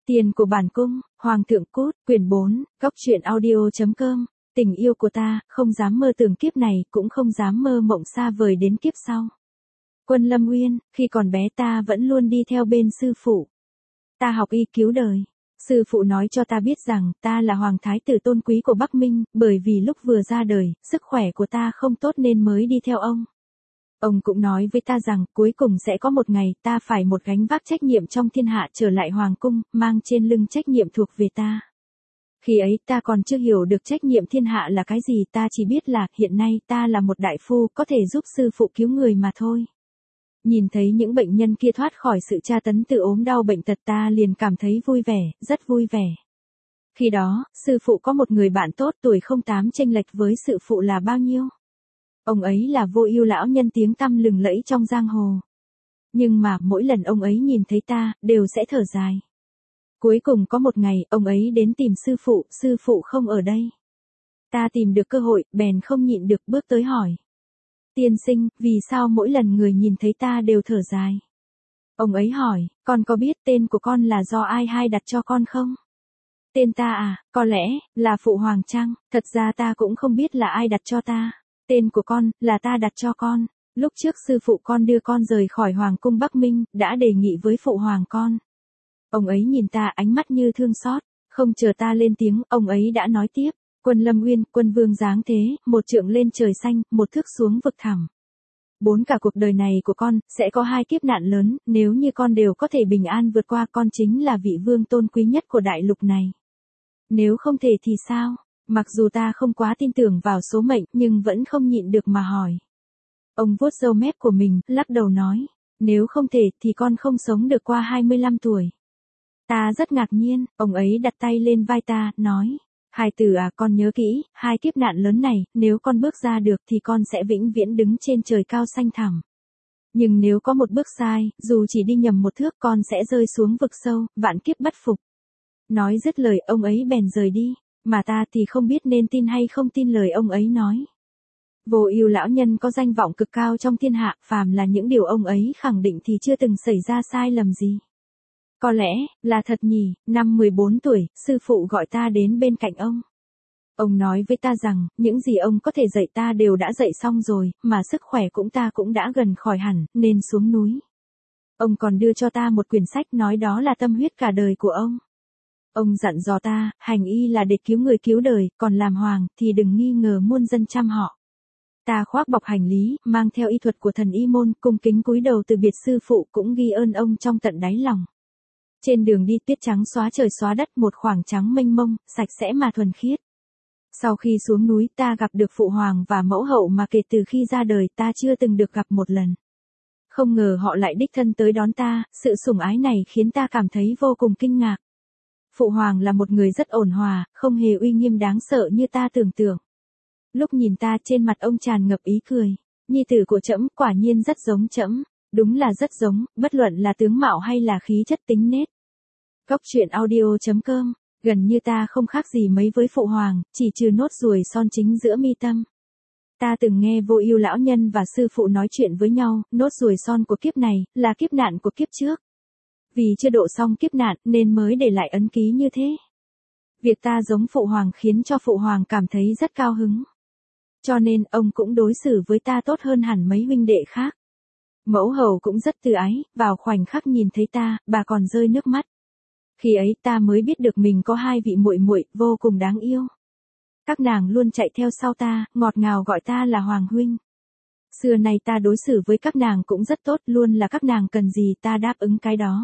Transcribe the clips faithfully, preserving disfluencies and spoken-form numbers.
Tiền của bản cung, Hoàng thượng cút, quyển bốn, góc truyện audio.com, tình yêu của ta, không dám mơ tưởng kiếp này, cũng không dám mơ mộng xa vời đến kiếp sau. Quân Lâm Uyên, khi còn bé ta vẫn luôn đi theo bên sư phụ. Ta học y cứu đời. Sư phụ nói cho ta biết rằng ta là hoàng thái tử tôn quý của Bắc Minh, bởi vì lúc vừa ra đời, sức khỏe của ta không tốt nên mới đi theo ông. Ông cũng nói với ta rằng cuối cùng sẽ có một ngày ta phải một gánh vác trách nhiệm trong thiên hạ trở lại hoàng cung, mang trên lưng trách nhiệm thuộc về ta. Khi ấy ta còn chưa hiểu được trách nhiệm thiên hạ là cái gì, ta chỉ biết là hiện nay ta là một đại phu có thể giúp sư phụ cứu người mà thôi. Nhìn thấy những bệnh nhân kia thoát khỏi sự tra tấn từ ốm đau bệnh tật ta liền cảm thấy vui vẻ, rất vui vẻ. Khi đó, sư phụ có một người bạn tốt tuổi không tám chênh lệch với sư phụ là bao nhiêu. Ông ấy là Vô Ưu lão nhân tiếng tăm lừng lẫy trong giang hồ. Nhưng mà mỗi lần ông ấy nhìn thấy ta, đều sẽ thở dài. Cuối cùng có một ngày, ông ấy đến tìm sư phụ, sư phụ không ở đây. Ta tìm được cơ hội, bèn không nhịn được bước tới hỏi. Tiên sinh, vì sao mỗi lần người nhìn thấy ta đều thở dài? Ông ấy hỏi, con có biết tên của con là do ai hay đặt cho con không? Tên ta à, có lẽ, là Phụ Hoàng chăng? Thật ra ta cũng không biết là ai đặt cho ta. Tên của con, là ta đặt cho con. Lúc trước sư phụ con đưa con rời khỏi Hoàng cung Bắc Minh, đã đề nghị với Phụ Hoàng con. Ông ấy nhìn ta ánh mắt như thương xót, không chờ ta lên tiếng, ông ấy đã nói tiếp. Quân Lâm Uyên, quân vương dáng thế, một trượng lên trời xanh, một thước xuống vực thẳm. Bốn cả cuộc đời này của con, sẽ có hai kiếp nạn lớn, nếu như con đều có thể bình an vượt qua, con chính là vị vương tôn quý nhất của đại lục này. Nếu không thể thì sao? Mặc dù ta không quá tin tưởng vào số mệnh, nhưng vẫn không nhịn được mà hỏi. Ông vuốt râu mép của mình, lắc đầu nói, nếu không thể thì con không sống được qua hai mươi lăm tuổi. Ta rất ngạc nhiên, ông ấy đặt tay lên vai ta, nói. Hài tử à, con nhớ kỹ, hai kiếp nạn lớn này, nếu con bước ra được thì con sẽ vĩnh viễn đứng trên trời cao xanh thẳm. Nhưng nếu có một bước sai, dù chỉ đi nhầm một thước con sẽ rơi xuống vực sâu, vạn kiếp bất phục. Nói dứt lời ông ấy bèn rời đi, mà ta thì không biết nên tin hay không tin lời ông ấy nói. Vô Ưu lão nhân có danh vọng cực cao trong thiên hạ, phàm là những điều ông ấy khẳng định thì chưa từng xảy ra sai lầm gì. Có lẽ, là thật nhỉ, năm mười bốn tuổi, sư phụ gọi ta đến bên cạnh ông. Ông nói với ta rằng, những gì ông có thể dạy ta đều đã dạy xong rồi, mà sức khỏe cũng ta cũng đã gần khỏi hẳn, nên xuống núi. Ông còn đưa cho ta một quyển sách nói đó là tâm huyết cả đời của ông. Ông dặn dò ta, hành y là để cứu người cứu đời, còn làm hoàng thì đừng nghi ngờ muôn dân chăm họ. Ta khoác bọc hành lý, mang theo y thuật của thần y môn, cung kính cúi đầu từ biệt sư phụ, cũng ghi ơn ông trong tận đáy lòng. Trên đường đi tuyết trắng xóa trời xóa đất, một khoảng trắng mênh mông, sạch sẽ mà thuần khiết. Sau khi xuống núi ta gặp được Phụ Hoàng và mẫu hậu mà kể từ khi ra đời ta chưa từng được gặp một lần. Không ngờ họ lại đích thân tới đón ta, sự sủng ái này khiến ta cảm thấy vô cùng kinh ngạc. Phụ Hoàng là một người rất ổn hòa, không hề uy nghiêm đáng sợ như ta tưởng tượng. Lúc nhìn ta trên mặt ông tràn ngập ý cười. Nhi tử của trẫm quả nhiên rất giống trẫm. Đúng là rất giống, bất luận là tướng mạo hay là khí chất tính nết. Góc truyện audio.com, gần như ta không khác gì mấy với Phụ Hoàng, chỉ trừ nốt ruồi son chính giữa mi tâm. Ta từng nghe Vô Ưu lão nhân và sư phụ nói chuyện với nhau, nốt ruồi son của kiếp này, là kiếp nạn của kiếp trước. Vì chưa độ xong kiếp nạn, nên mới để lại ấn ký như thế. Việc ta giống Phụ Hoàng khiến cho Phụ Hoàng cảm thấy rất cao hứng. Cho nên, ông cũng đối xử với ta tốt hơn hẳn mấy huynh đệ khác. Mẫu hậu cũng rất từ ái, vào khoảnh khắc nhìn thấy ta, bà còn rơi nước mắt. Khi ấy ta mới biết được mình có hai vị muội muội vô cùng đáng yêu. Các nàng luôn chạy theo sau ta, ngọt ngào gọi ta là Hoàng huynh. Xưa nay ta đối xử với các nàng cũng rất tốt, luôn là các nàng cần gì ta đáp ứng cái đó.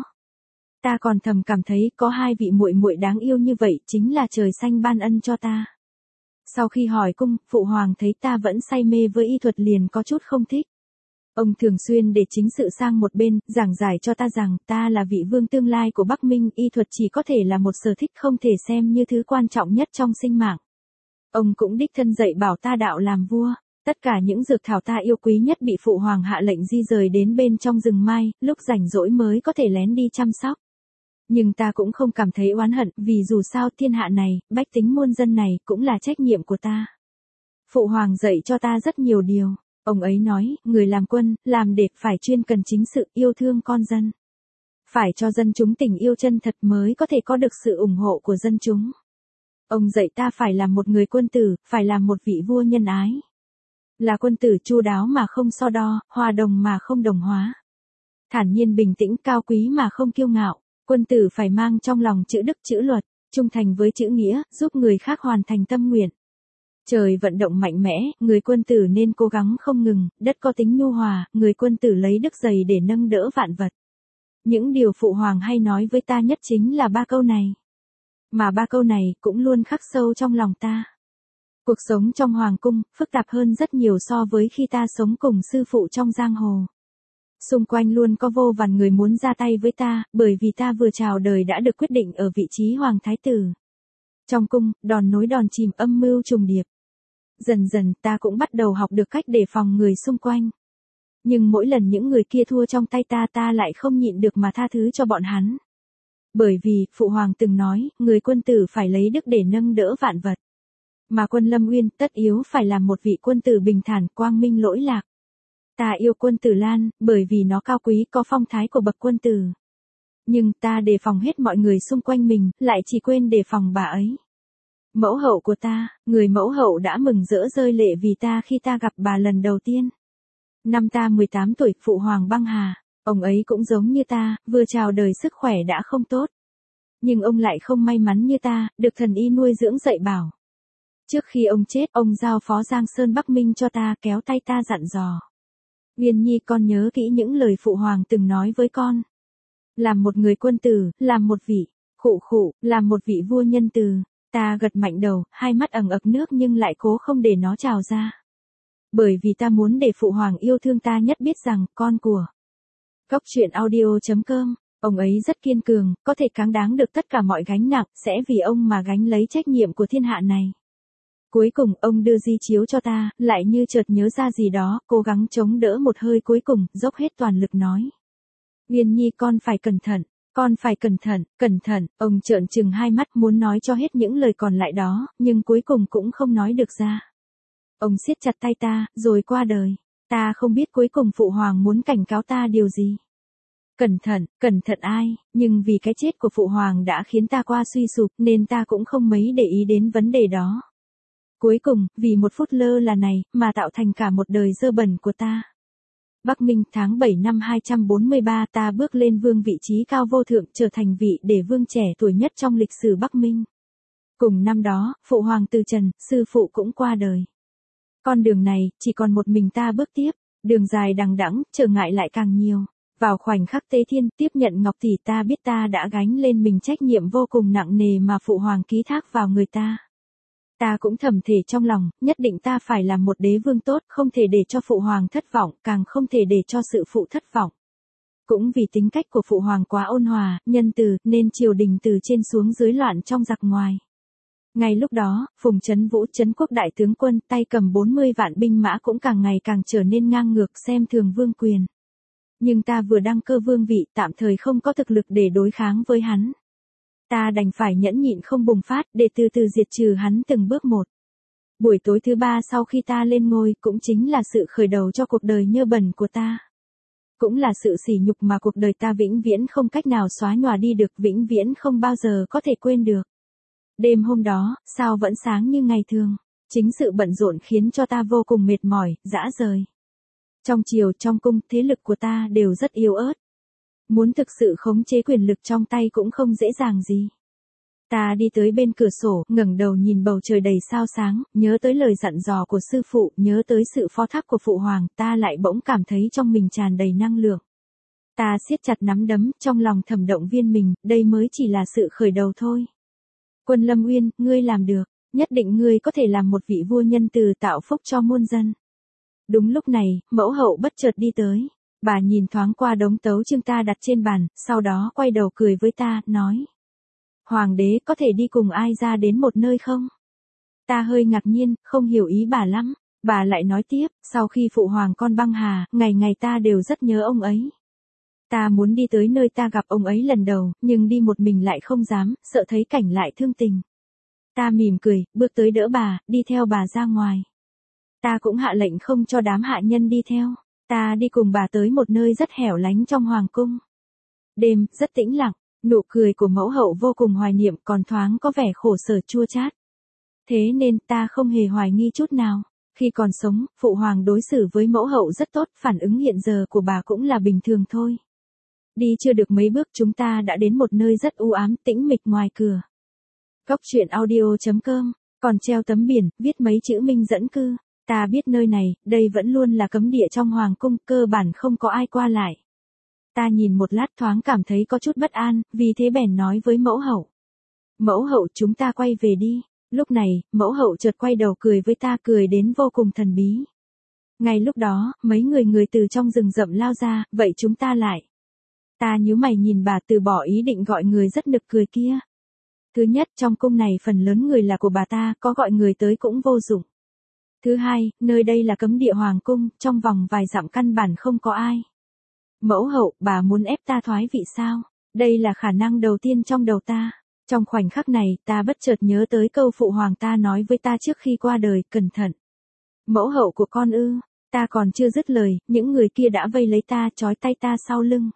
Ta còn thầm cảm thấy có hai vị muội muội đáng yêu như vậy chính là trời xanh ban ân cho ta. Sau khi hỏi cung, Phụ Hoàng thấy ta vẫn say mê với y thuật liền có chút không thích. Ông thường xuyên để chính sự sang một bên, giảng giải cho ta rằng ta là vị vương tương lai của Bắc Minh, y thuật chỉ có thể là một sở thích không thể xem như thứ quan trọng nhất trong sinh mạng. Ông cũng đích thân dạy bảo ta đạo làm vua, tất cả những dược thảo ta yêu quý nhất bị Phụ Hoàng hạ lệnh di rời đến bên trong rừng mai, lúc rảnh rỗi mới có thể lén đi chăm sóc. Nhưng ta cũng không cảm thấy oán hận, vì dù sao thiên hạ này, bách tính muôn dân này, cũng là trách nhiệm của ta. Phụ Hoàng dạy cho ta rất nhiều điều. Ông ấy nói, người làm quân, làm để phải chuyên cần chính sự, yêu thương con dân. Phải cho dân chúng tình yêu chân thật mới có thể có được sự ủng hộ của dân chúng. Ông dạy ta phải là một người quân tử, phải là một vị vua nhân ái. Là quân tử chu đáo mà không so đo, hòa đồng mà không đồng hóa. Thản nhiên bình tĩnh, cao quý mà không kiêu ngạo. Quân tử phải mang trong lòng chữ đức chữ luật, trung thành với chữ nghĩa, giúp người khác hoàn thành tâm nguyện. Trời vận động mạnh mẽ, người quân tử nên cố gắng không ngừng, đất có tính nhu hòa, người quân tử lấy đức dày để nâng đỡ vạn vật. Những điều Phụ Hoàng hay nói với ta nhất chính là ba câu này. Mà ba câu này cũng luôn khắc sâu trong lòng ta. Cuộc sống trong Hoàng cung, phức tạp hơn rất nhiều so với khi ta sống cùng sư phụ trong giang hồ. Xung quanh luôn có vô vàn người muốn ra tay với ta, bởi vì ta vừa chào đời đã được quyết định ở vị trí Hoàng Thái Tử. Trong cung, đòn nối đòn chìm, âm mưu trùng điệp. Dần dần ta cũng bắt đầu học được cách đề phòng người xung quanh. Nhưng mỗi lần những người kia thua trong tay ta ta lại không nhịn được mà tha thứ cho bọn hắn. Bởi vì, Phụ Hoàng từng nói, người quân tử phải lấy đức để nâng đỡ vạn vật. Mà quân Lâm Uyên tất yếu phải là một vị quân tử bình thản, quang minh lỗi lạc. Ta yêu quân tử Lan, bởi vì nó cao quý có phong thái của bậc quân tử. Nhưng ta đề phòng hết mọi người xung quanh mình, lại chỉ quên đề phòng bà ấy. Mẫu hậu của ta, người mẫu hậu đã mừng rỡ rơi lệ vì ta khi ta gặp bà lần đầu tiên. Năm ta mười tám tuổi, Phụ Hoàng băng hà, ông ấy cũng giống như ta, vừa chào đời sức khỏe đã không tốt. Nhưng ông lại không may mắn như ta, được thần y nuôi dưỡng dạy bảo. Trước khi ông chết, ông giao phó Giang Sơn Bắc Minh cho ta, kéo tay ta dặn dò. Uyên Nhi, con nhớ kỹ những lời Phụ Hoàng từng nói với con. Làm một người quân tử, làm một vị, khụ khụ, làm một vị vua nhân từ. Ta gật mạnh đầu, hai mắt ẩn ực nước nhưng lại cố không để nó trào ra. Bởi vì ta muốn để Phụ Hoàng yêu thương ta nhất biết rằng, con của. Cốc truyện audio chấm com, ông ấy rất kiên cường, có thể cáng đáng được tất cả mọi gánh nặng, sẽ vì ông mà gánh lấy trách nhiệm của thiên hạ này. Cuối cùng, ông đưa di chiếu cho ta, lại như chợt nhớ ra gì đó, cố gắng chống đỡ một hơi cuối cùng, dốc hết toàn lực nói. Uyên Nhi, con phải cẩn thận, con phải cẩn thận, cẩn thận, ông trợn trừng hai mắt muốn nói cho hết những lời còn lại đó, nhưng cuối cùng cũng không nói được ra. Ông siết chặt tay ta, rồi qua đời. Ta không biết cuối cùng Phụ Hoàng muốn cảnh cáo ta điều gì. Cẩn thận, cẩn thận ai, nhưng vì cái chết của Phụ Hoàng đã khiến ta qua suy sụp nên ta cũng không mấy để ý đến vấn đề đó. Cuối cùng, vì một phút lơ là này, mà tạo thành cả một đời dơ bẩn của ta. Bắc Minh tháng bảy năm hai trăm bốn mươi ba ta bước lên vương vị trí cao vô thượng, trở thành vị đệ vương trẻ tuổi nhất trong lịch sử Bắc Minh. Cùng năm đó, Phụ Hoàng từ trần, sư phụ cũng qua đời. Con đường này, chỉ còn một mình ta bước tiếp, đường dài đằng đẵng, trở ngại lại càng nhiều. Vào khoảnh khắc Tế Thiên tiếp nhận ngọc tỷ ta biết ta đã gánh lên mình trách nhiệm vô cùng nặng nề mà Phụ Hoàng ký thác vào người ta. Ta cũng thầm thể trong lòng, nhất định ta phải làm một đế vương tốt, không thể để cho Phụ Hoàng thất vọng, càng không thể để cho sự phụ thất vọng. Cũng vì tính cách của Phụ Hoàng quá ôn hòa, nhân từ, nên triều đình từ trên xuống dưới loạn trong giặc ngoài. Ngay lúc đó, Phùng Trấn Vũ Trấn Quốc đại tướng quân tay cầm bốn mươi vạn binh mã cũng càng ngày càng trở nên ngang ngược xem thường vương quyền. Nhưng ta vừa đăng cơ vương vị tạm thời không có thực lực để đối kháng với hắn. Ta đành phải nhẫn nhịn không bùng phát để từ từ diệt trừ hắn từng bước một. Buổi tối thứ ba sau khi ta lên ngôi cũng chính là sự khởi đầu cho cuộc đời nhơ bẩn của ta. Cũng là sự sỉ nhục mà cuộc đời ta vĩnh viễn không cách nào xóa nhòa đi được, vĩnh viễn không bao giờ có thể quên được. Đêm hôm đó, sao vẫn sáng như ngày thường. Chính sự bận rộn khiến cho ta vô cùng mệt mỏi, dã rời. Trong triều, trong cung, thế lực của ta đều rất yếu ớt. Muốn thực sự khống chế quyền lực trong tay cũng không dễ dàng gì. Ta đi tới bên cửa sổ, ngẩng đầu nhìn bầu trời đầy sao sáng, nhớ tới lời dặn dò của sư phụ, nhớ tới sự phó thác của Phụ Hoàng, ta lại bỗng cảm thấy trong mình tràn đầy năng lượng. Ta siết chặt nắm đấm, trong lòng thầm động viên mình, đây mới chỉ là sự khởi đầu thôi. Quân Lâm Uyên, ngươi làm được, nhất định ngươi có thể làm một vị vua nhân từ tạo phúc cho muôn dân. Đúng lúc này, mẫu hậu bất chợt đi tới. Bà nhìn thoáng qua đống tấu chương ta đặt trên bàn, sau đó quay đầu cười với ta, nói. Hoàng đế có thể đi cùng ai ra đến một nơi không? Ta hơi ngạc nhiên, không hiểu ý bà lắm. Bà lại nói tiếp, sau khi Phụ Hoàng con băng hà, ngày ngày ta đều rất nhớ ông ấy. Ta muốn đi tới nơi ta gặp ông ấy lần đầu, nhưng đi một mình lại không dám, sợ thấy cảnh lại thương tình. Ta mỉm cười, bước tới đỡ bà, đi theo bà ra ngoài. Ta cũng hạ lệnh không cho đám hạ nhân đi theo. Ta đi cùng bà tới một nơi rất hẻo lánh trong hoàng cung. Đêm, rất tĩnh lặng, nụ cười của mẫu hậu vô cùng hoài niệm còn thoáng có vẻ khổ sở chua chát. Thế nên ta không hề hoài nghi chút nào. Khi còn sống, phụ hoàng đối xử với mẫu hậu rất tốt, phản ứng hiện giờ của bà cũng là bình thường thôi. Đi chưa được mấy bước chúng ta đã đến một nơi rất u ám, tĩnh mịch ngoài cửa. Góc truyện audio chấm com, còn treo tấm biển, viết mấy chữ minh dẫn cư. Ta biết nơi này, đây vẫn luôn là cấm địa trong hoàng cung, cơ bản không có ai qua lại. Ta nhìn một lát thoáng cảm thấy có chút bất an, vì thế bèn nói với mẫu hậu. Mẫu hậu, chúng ta quay về đi. Lúc này, mẫu hậu chợt quay đầu cười với ta, cười đến vô cùng thần bí. Ngay lúc đó, mấy người người từ trong rừng rậm lao ra, vậy chúng ta lại. Ta nhíu mày nhìn bà, từ bỏ ý định gọi người rất nực cười kia. Thứ nhất, trong cung này phần lớn người là của bà ta, có gọi người tới cũng vô dụng. Thứ hai, nơi đây là cấm địa hoàng cung, trong vòng vài dặm căn bản không có ai. Mẫu hậu, bà muốn ép ta thoái vị sao? Đây là khả năng đầu tiên trong đầu ta. Trong khoảnh khắc này, ta bất chợt nhớ tới câu phụ hoàng ta nói với ta trước khi qua đời, cẩn thận. Mẫu hậu của con ư? Ta còn chưa dứt lời, những người kia đã vây lấy ta, trói tay ta sau lưng.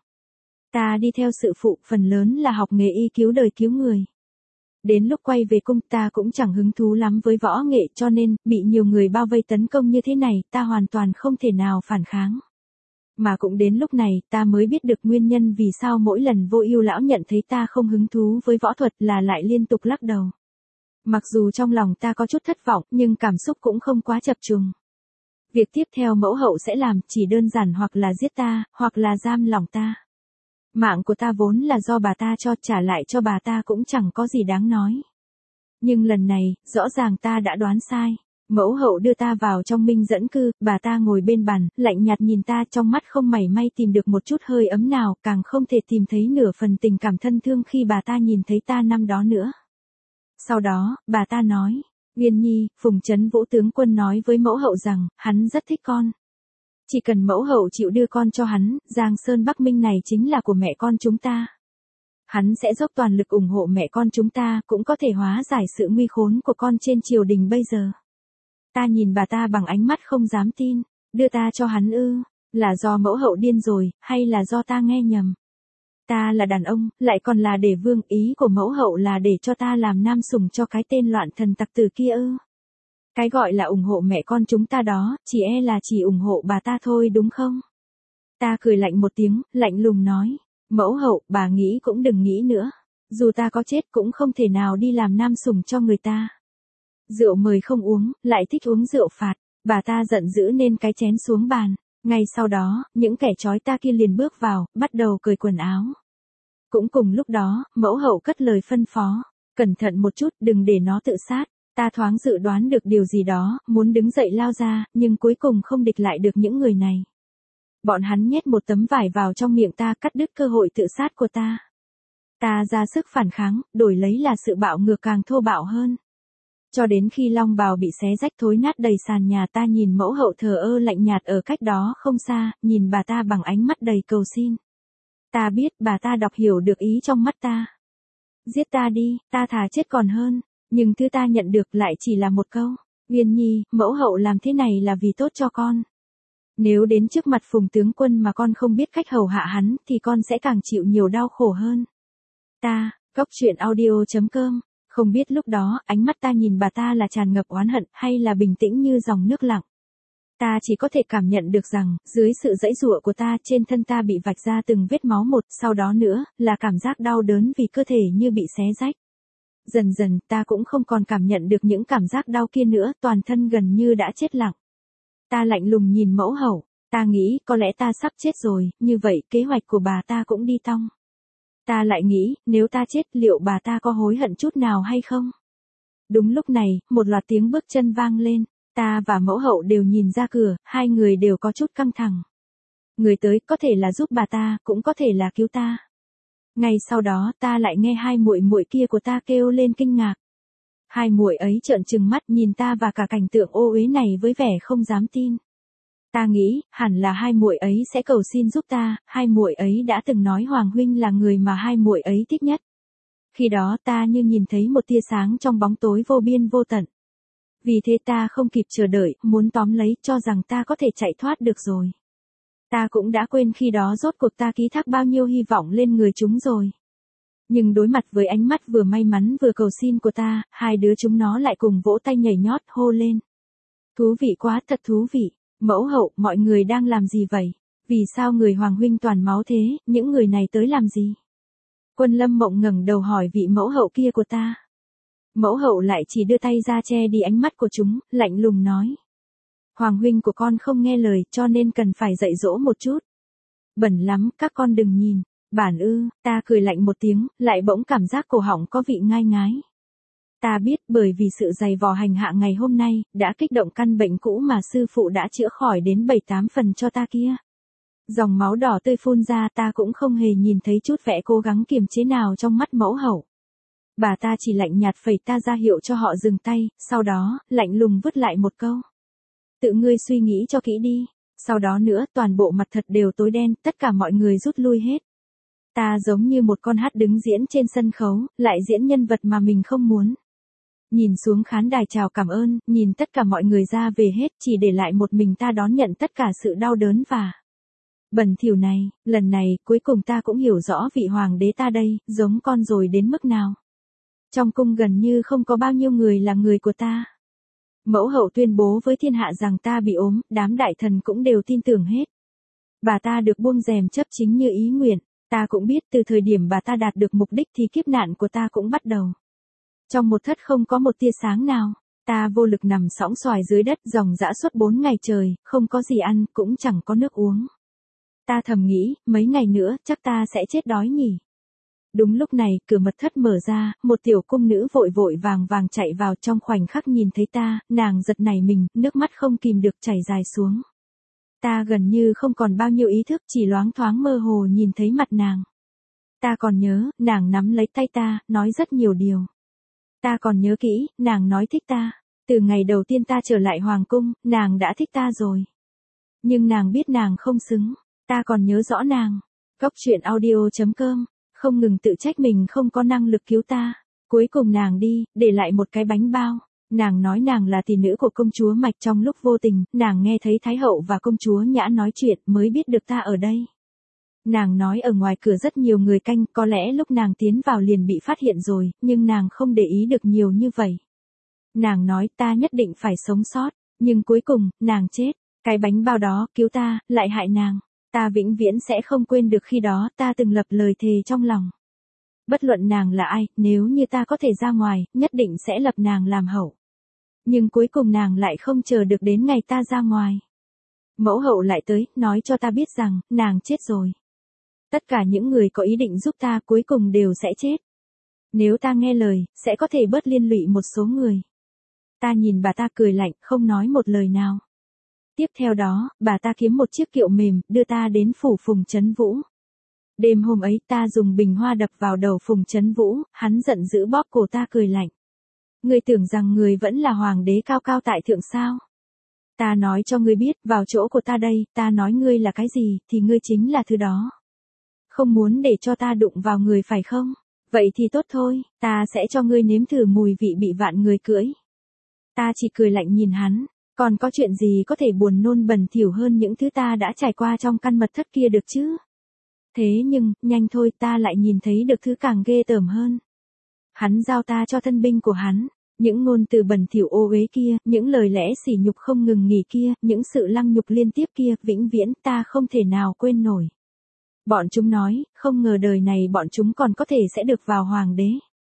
Ta đi theo sự phụ, phần lớn là học nghề y cứu đời cứu người. Đến lúc quay về cung ta cũng chẳng hứng thú lắm với võ nghệ, cho nên, bị nhiều người bao vây tấn công như thế này, ta hoàn toàn không thể nào phản kháng. Mà cũng đến lúc này, ta mới biết được nguyên nhân vì sao mỗi lần Vô Ưu lão nhận thấy ta không hứng thú với võ thuật là lại liên tục lắc đầu. Mặc dù trong lòng ta có chút thất vọng, nhưng cảm xúc cũng không quá chập chùng. Việc tiếp theo mẫu hậu sẽ làm chỉ đơn giản hoặc là giết ta, hoặc là giam lỏng ta. Mạng của ta vốn là do bà ta cho, trả lại cho bà ta cũng chẳng có gì đáng nói. Nhưng lần này, rõ ràng ta đã đoán sai. Mẫu hậu đưa ta vào trong minh dẫn cư, bà ta ngồi bên bàn, lạnh nhạt nhìn ta, trong mắt không mảy may tìm được một chút hơi ấm nào, càng không thể tìm thấy nửa phần tình cảm thân thương khi bà ta nhìn thấy ta năm đó nữa. Sau đó, bà ta nói, Uyên Nhi, Phùng Trấn Vũ tướng quân nói với mẫu hậu rằng, hắn rất thích con. Chỉ cần mẫu hậu chịu đưa con cho hắn, Giang Sơn Bắc Minh này chính là của mẹ con chúng ta. Hắn sẽ dốc toàn lực ủng hộ mẹ con chúng ta, cũng có thể hóa giải sự nguy khốn của con trên triều đình bây giờ. Ta nhìn bà ta bằng ánh mắt không dám tin, đưa ta cho hắn ư, là do mẫu hậu điên rồi, hay là do ta nghe nhầm? Ta là đàn ông, lại còn là đề vương, ý của mẫu hậu là để cho ta làm nam sủng cho cái tên loạn thần tặc tử kia ư? Cái gọi là ủng hộ mẹ con chúng ta đó, chỉ e là chỉ ủng hộ bà ta thôi đúng không? Ta cười lạnh một tiếng, lạnh lùng nói, mẫu hậu, bà nghĩ cũng đừng nghĩ nữa. Dù ta có chết cũng không thể nào đi làm nam sủng cho người ta. Rượu mời không uống, lại thích uống rượu phạt, bà ta giận dữ nên cái chén xuống bàn. Ngay sau đó, những kẻ trói ta kia liền bước vào, bắt đầu cởi quần áo. Cũng cùng lúc đó, mẫu hậu cất lời phân phó, cẩn thận một chút, đừng để nó tự sát. Ta thoáng dự đoán được điều gì đó, muốn đứng dậy lao ra, nhưng cuối cùng không địch lại được những người này. Bọn hắn nhét một tấm vải vào trong miệng ta, cắt đứt cơ hội tự sát của ta. Ta ra sức phản kháng, đổi lấy là sự bạo ngược càng thô bạo hơn. Cho đến khi long bào bị xé rách thối nát đầy sàn nhà, ta nhìn mẫu hậu thờ ơ lạnh nhạt ở cách đó không xa, nhìn bà ta bằng ánh mắt đầy cầu xin. Ta biết bà ta đọc hiểu được ý trong mắt ta. Giết ta đi, ta thà chết còn hơn. Nhưng thứ ta nhận được lại chỉ là một câu, Uyên Nhi, mẫu hậu làm thế này là vì tốt cho con. Nếu đến trước mặt Phùng tướng quân mà con không biết cách hầu hạ hắn, thì con sẽ càng chịu nhiều đau khổ hơn. Ta, góc truyện audio chấm com, không biết lúc đó, ánh mắt ta nhìn bà ta là tràn ngập oán hận, hay là bình tĩnh như dòng nước lặng. Ta chỉ có thể cảm nhận được rằng, dưới sự giãy giụa của ta, trên thân ta bị vạch ra từng vết máu một, sau đó nữa, là cảm giác đau đớn vì cơ thể như bị xé rách. Dần dần, ta cũng không còn cảm nhận được những cảm giác đau kia nữa, toàn thân gần như đã chết lặng. Ta lạnh lùng nhìn mẫu hậu, ta nghĩ, có lẽ ta sắp chết rồi, như vậy, kế hoạch của bà ta cũng đi tong. Ta lại nghĩ, nếu ta chết, liệu bà ta có hối hận chút nào hay không? Đúng lúc này, một loạt tiếng bước chân vang lên, ta và mẫu hậu đều nhìn ra cửa, hai người đều có chút căng thẳng. Người tới, có thể là giúp bà ta, cũng có thể là cứu ta. Ngay sau đó, ta lại nghe hai muội muội kia của ta kêu lên kinh ngạc. Hai muội ấy trợn trừng mắt nhìn ta và cả cảnh tượng ô uế này với vẻ không dám tin. Ta nghĩ, hẳn là hai muội ấy sẽ cầu xin giúp ta, hai muội ấy đã từng nói Hoàng huynh là người mà hai muội ấy thích nhất. Khi đó ta như nhìn thấy một tia sáng trong bóng tối vô biên vô tận. Vì thế ta không kịp chờ đợi, muốn tóm lấy, cho rằng ta có thể chạy thoát được rồi. Ta cũng đã quên khi đó rốt cuộc ta ký thác bao nhiêu hy vọng lên người chúng rồi. Nhưng đối mặt với ánh mắt vừa may mắn vừa cầu xin của ta, hai đứa chúng nó lại cùng vỗ tay nhảy nhót hô lên. Thú vị quá, thật thú vị. Mẫu hậu, mọi người đang làm gì vậy? Vì sao người Hoàng huynh toàn máu thế, những người này tới làm gì? Quân Lâm Mộng ngẩng đầu hỏi vị mẫu hậu kia của ta. Mẫu hậu lại chỉ đưa tay ra che đi ánh mắt của chúng, lạnh lùng nói. Hoàng huynh của con không nghe lời cho nên cần phải dạy dỗ một chút. Bẩn lắm, các con đừng nhìn. Bản ư, ta cười lạnh một tiếng, lại bỗng cảm giác cổ họng có vị ngai ngái. Ta biết bởi vì sự dày vò hành hạ ngày hôm nay, đã kích động căn bệnh cũ mà sư phụ đã chữa khỏi đến bảy tám phần cho ta kia. Dòng máu đỏ tươi phun ra ta cũng không hề nhìn thấy chút vẻ cố gắng kiềm chế nào trong mắt mẫu hậu. Bà ta chỉ lạnh nhạt phẩy ta ra hiệu cho họ dừng tay, sau đó, lạnh lùng vứt lại một câu. Tự ngươi suy nghĩ cho kỹ đi. Sau đó nữa toàn bộ mặt thật đều tối đen, tất cả mọi người rút lui hết. Ta giống như một con hát đứng diễn trên sân khấu, lại diễn nhân vật mà mình không muốn. Nhìn xuống khán đài chào cảm ơn, nhìn tất cả mọi người ra về hết, chỉ để lại một mình ta đón nhận tất cả sự đau đớn và bẩn thỉu này. Lần này, cuối cùng ta cũng hiểu rõ vị hoàng đế ta đây, giống con rồi đến mức nào. Trong cung gần như không có bao nhiêu người là người của ta. Mẫu hậu tuyên bố với thiên hạ rằng ta bị ốm, đám đại thần cũng đều tin tưởng hết. Bà ta được buông rèm chấp chính như ý nguyện. Ta cũng biết từ thời điểm bà ta đạt được mục đích thì kiếp nạn của ta cũng bắt đầu. Trong một thất không có một tia sáng nào, ta vô lực nằm sõng xoài dưới đất ròng rã suốt bốn ngày trời, không có gì ăn, cũng chẳng có nước uống. Ta thầm nghĩ, mấy ngày nữa chắc ta sẽ chết đói nhỉ. Đúng lúc này, cửa mật thất mở ra, một tiểu cung nữ vội vội vàng vàng chạy vào. Trong khoảnh khắc nhìn thấy ta, nàng giật nảy mình, nước mắt không kìm được chảy dài xuống. Ta gần như không còn bao nhiêu ý thức, chỉ loáng thoáng mơ hồ nhìn thấy mặt nàng. Ta còn nhớ, nàng nắm lấy tay ta, nói rất nhiều điều. Ta còn nhớ kỹ, nàng nói thích ta. Từ ngày đầu tiên ta trở lại hoàng cung, nàng đã thích ta rồi. Nhưng nàng biết nàng không xứng. Ta còn nhớ rõ nàng. Cóc truyện audio chấm com, không ngừng tự trách mình không có năng lực cứu ta. Cuối cùng nàng đi, để lại một cái bánh bao. Nàng nói nàng là tỷ nữ của công chúa Mạch. Trong lúc vô tình, nàng nghe thấy Thái hậu và công chúa Nhã nói chuyện mới biết được ta ở đây. Nàng nói ở ngoài cửa rất nhiều người canh, có lẽ lúc nàng tiến vào liền bị phát hiện rồi, nhưng nàng không để ý được nhiều như vậy. Nàng nói ta nhất định phải sống sót, nhưng cuối cùng, nàng chết. Cái bánh bao đó cứu ta, lại hại nàng. Ta vĩnh viễn sẽ không quên được khi đó ta từng lập lời thề trong lòng. Bất luận nàng là ai, nếu như ta có thể ra ngoài, nhất định sẽ lập nàng làm hậu. Nhưng cuối cùng nàng lại không chờ được đến ngày ta ra ngoài. Mẫu hậu lại tới, nói cho ta biết rằng, nàng chết rồi. Tất cả những người có ý định giúp ta cuối cùng đều sẽ chết. Nếu ta nghe lời, sẽ có thể bớt liên lụy một số người. Ta nhìn bà ta cười lạnh, không nói một lời nào. Tiếp theo đó, bà ta kiếm một chiếc kiệu mềm, đưa ta đến phủ Phùng Trấn Vũ. Đêm hôm ấy ta dùng bình hoa đập vào đầu Phùng Trấn Vũ, hắn giận dữ bóp cổ ta cười lạnh. Ngươi tưởng rằng người vẫn là hoàng đế cao cao tại thượng sao? Ta nói cho ngươi biết, vào chỗ của ta đây, ta nói ngươi là cái gì, thì ngươi chính là thứ đó. Không muốn để cho ta đụng vào người phải không? Vậy thì tốt thôi, ta sẽ cho ngươi nếm thử mùi vị bị vạn người cưỡi. Ta chỉ cười lạnh nhìn hắn, còn có chuyện gì có thể buồn nôn bẩn thỉu hơn những thứ ta đã trải qua trong căn mật thất kia được chứ? Thế nhưng, nhanh thôi ta lại nhìn thấy được thứ càng ghê tởm hơn. Hắn giao ta cho thân binh của hắn. Những ngôn từ bẩn thỉu ô uế kia, những lời lẽ sỉ nhục không ngừng nghỉ kia, những sự lăng nhục liên tiếp kia, vĩnh viễn ta không thể nào quên nổi. Bọn chúng nói, không ngờ đời này bọn chúng còn có thể sẽ được vào hoàng đế.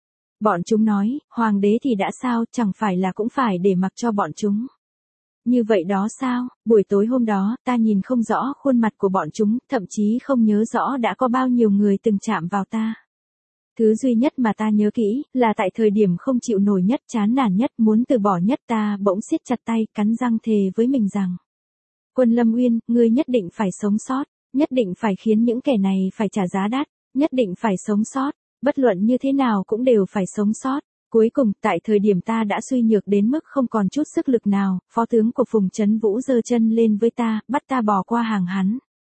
Bọn chúng nói, hoàng đế thì đã sao, chẳng phải là cũng phải để mặc cho bọn chúng. Như vậy đó sao, buổi tối hôm đó, ta nhìn không rõ khuôn mặt của bọn chúng, thậm chí không nhớ rõ đã có bao nhiêu người từng chạm vào ta. Thứ duy nhất mà ta nhớ kỹ, là tại thời điểm không chịu nổi nhất, chán nản nhất, muốn từ bỏ nhất, ta bỗng siết chặt tay, cắn răng thề với mình rằng. Quân Lâm Uyên, ngươi nhất định phải sống sót, nhất định phải khiến những kẻ này phải trả giá đắt, nhất định phải sống sót, bất luận như thế nào cũng đều phải sống sót. Cuối cùng, tại thời điểm ta đã suy nhược đến mức không còn chút sức lực nào, phó tướng của Phùng Trấn Vũ giơ chân lên với ta, bắt ta bỏ qua hàng hắn.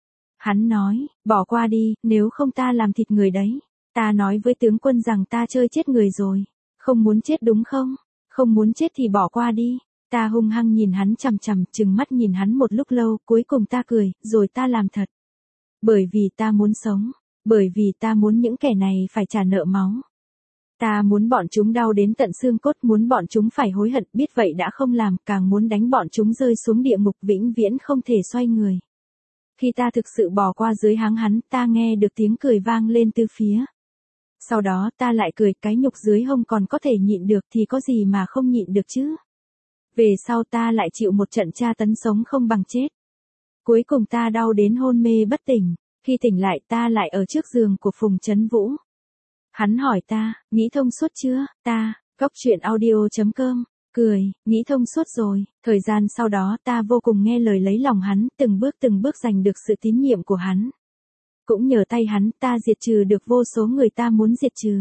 Hắn nói, bỏ qua đi, nếu không ta làm thịt người đấy. Ta nói với tướng quân rằng ta chơi chết người rồi. Không muốn chết đúng không? Không muốn chết thì bỏ qua đi. Ta hung hăng nhìn hắn chằm chằm, trừng mắt nhìn hắn một lúc lâu, cuối cùng ta cười, rồi ta làm thật. Bởi vì ta muốn sống, bởi vì ta muốn những kẻ này phải trả nợ máu. Ta muốn bọn chúng đau đến tận xương cốt, muốn bọn chúng phải hối hận, biết vậy đã không làm, càng muốn đánh bọn chúng rơi xuống địa ngục vĩnh viễn không thể xoay người. Khi ta thực sự bò qua dưới háng hắn, ta nghe được tiếng cười vang lên từ phía. Sau đó ta lại cười, cái nhục dưới hông còn có thể nhịn được thì có gì mà không nhịn được chứ. Về sau ta lại chịu một trận tra tấn sống không bằng chết. Cuối cùng ta đau đến hôn mê bất tỉnh, khi tỉnh lại ta lại ở trước giường của Phùng Trấn Vũ. Hắn hỏi ta, nghĩ thông suốt chưa, ta, cóc truyện audio chấm com, cười, nghĩ thông suốt rồi. Thời gian sau đó ta vô cùng nghe lời lấy lòng hắn, từng bước từng bước giành được sự tín nhiệm của hắn. Cũng nhờ tay hắn ta diệt trừ được vô số người ta muốn diệt trừ.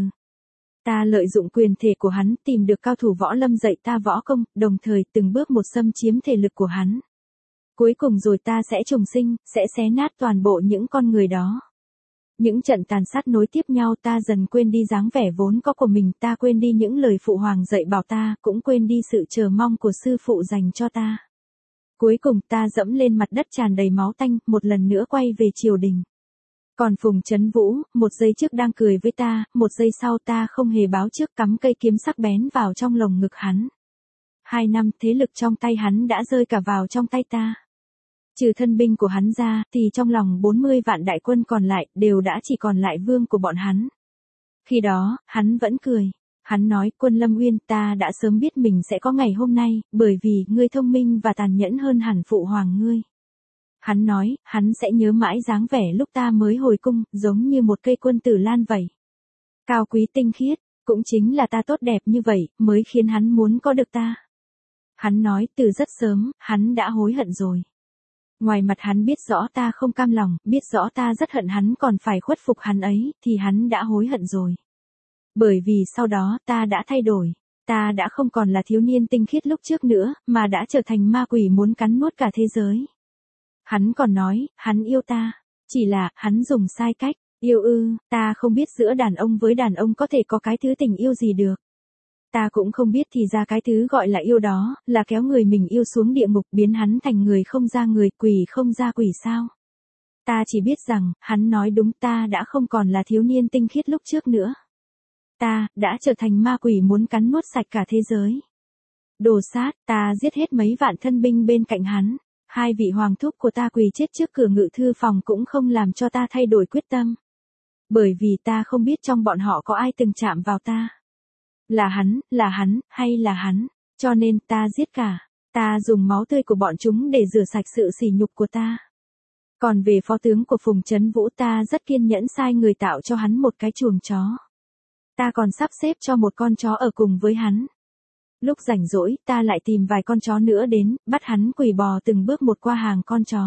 Ta lợi dụng quyền thể của hắn tìm được cao thủ võ lâm dạy ta võ công, đồng thời từng bước một xâm chiếm thể lực của hắn. Cuối cùng rồi ta sẽ trùng sinh, sẽ xé nát toàn bộ những con người đó. Những trận tàn sát nối tiếp nhau, ta dần quên đi dáng vẻ vốn có của mình, ta quên đi những lời phụ hoàng dạy bảo ta, cũng quên đi sự chờ mong của sư phụ dành cho ta. Cuối cùng ta dẫm lên mặt đất tràn đầy máu tanh, một lần nữa quay về triều đình. Còn Phùng Trấn Vũ, một giây trước đang cười với ta, một giây sau ta không hề báo trước cắm cây kiếm sắc bén vào trong lồng ngực hắn. Hai năm thế lực trong tay hắn đã rơi cả vào trong tay ta. Trừ thân binh của hắn ra, thì trong lòng bốn mươi vạn đại quân còn lại, đều đã chỉ còn lại vương của bọn hắn. Khi đó, hắn vẫn cười. Hắn nói, Quân Lâm Uyên, ta đã sớm biết mình sẽ có ngày hôm nay, bởi vì ngươi thông minh và tàn nhẫn hơn hẳn phụ hoàng ngươi. Hắn nói, hắn sẽ nhớ mãi dáng vẻ lúc ta mới hồi cung, giống như một cây quân tử lan vậy. Cao quý tinh khiết, cũng chính là ta tốt đẹp như vậy, mới khiến hắn muốn có được ta. Hắn nói, từ rất sớm, hắn đã hối hận rồi. Ngoài mặt hắn biết rõ ta không cam lòng, biết rõ ta rất hận hắn còn phải khuất phục hắn ấy, thì hắn đã hối hận rồi. Bởi vì sau đó ta đã thay đổi. Ta đã không còn là thiếu niên tinh khiết lúc trước nữa, mà đã trở thành ma quỷ muốn cắn nuốt cả thế giới. Hắn còn nói, hắn yêu ta. Chỉ là, hắn dùng sai cách. Yêu ư, ta không biết giữa đàn ông với đàn ông có thể có cái thứ tình yêu gì được. Ta cũng không biết thì ra cái thứ gọi là yêu đó, là kéo người mình yêu xuống địa ngục, biến hắn thành người không ra người, quỷ không ra quỷ sao. Ta chỉ biết rằng, hắn nói đúng, ta đã không còn là thiếu niên tinh khiết lúc trước nữa. Ta, đã trở thành ma quỷ muốn cắn nuốt sạch cả thế giới. Đồ sát, ta giết hết mấy vạn thân binh bên cạnh hắn. Hai vị hoàng thúc của ta quỳ chết trước cửa ngự thư phòng cũng không làm cho ta thay đổi quyết tâm. Bởi vì ta không biết trong bọn họ có ai từng chạm vào ta. Là hắn, là hắn, hay là hắn. Cho nên ta giết cả. Ta dùng máu tươi của bọn chúng để rửa sạch sự sỉ nhục của ta. Còn về phó tướng của Phùng Trấn Vũ, ta rất kiên nhẫn sai người tạo cho hắn một cái chuồng chó. Ta còn sắp xếp cho một con chó ở cùng với hắn. Lúc rảnh rỗi, ta lại tìm vài con chó nữa đến, bắt hắn quỳ bò từng bước một qua hàng con chó.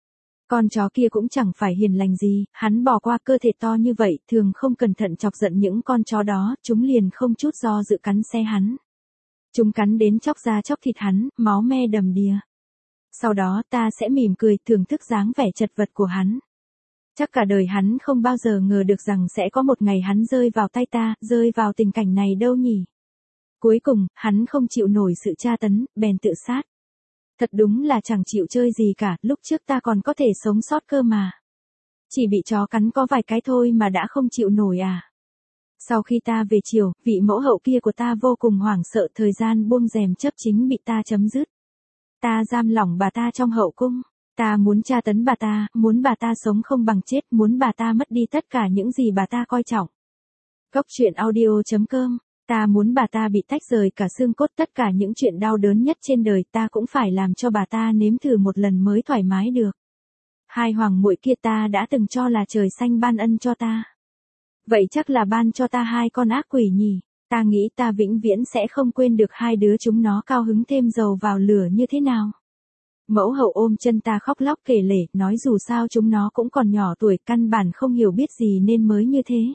Con chó kia cũng chẳng phải hiền lành gì, hắn bò qua cơ thể to như vậy, thường không cẩn thận chọc giận những con chó đó, chúng liền không chút do dự cắn xe hắn. Chúng cắn đến chóc da chóc thịt hắn, máu me đầm đìa. Sau đó ta sẽ mỉm cười thưởng thức dáng vẻ chật vật của hắn. Chắc cả đời hắn không bao giờ ngờ được rằng sẽ có một ngày hắn rơi vào tay ta, rơi vào tình cảnh này đâu nhỉ. Cuối cùng, hắn không chịu nổi sự tra tấn, bèn tự sát. Thật đúng là chẳng chịu chơi gì cả, lúc trước ta còn có thể sống sót cơ mà. Chỉ bị chó cắn có vài cái thôi mà đã không chịu nổi à. Sau khi ta về chiều, vị mẫu hậu kia của ta vô cùng hoảng sợ, thời gian buông rèm chấp chính bị ta chấm dứt. Ta giam lỏng bà ta trong hậu cung. Ta muốn tra tấn bà ta, muốn bà ta sống không bằng chết, muốn bà ta mất đi tất cả những gì bà ta coi trọng. Cóc truyện audio chấm com. Ta muốn bà ta bị tách rời cả xương cốt, tất cả những chuyện đau đớn nhất trên đời ta cũng phải làm cho bà ta nếm thử một lần mới thoải mái được. Hai hoàng muội kia ta đã từng cho là trời xanh ban ân cho ta. Vậy chắc là ban cho ta hai con ác quỷ nhỉ. Ta nghĩ ta vĩnh viễn sẽ không quên được hai đứa chúng nó cao hứng thêm dầu vào lửa như thế nào. Mẫu hậu ôm chân ta khóc lóc kể lể, nói dù sao chúng nó cũng còn nhỏ tuổi, căn bản không hiểu biết gì nên mới như thế.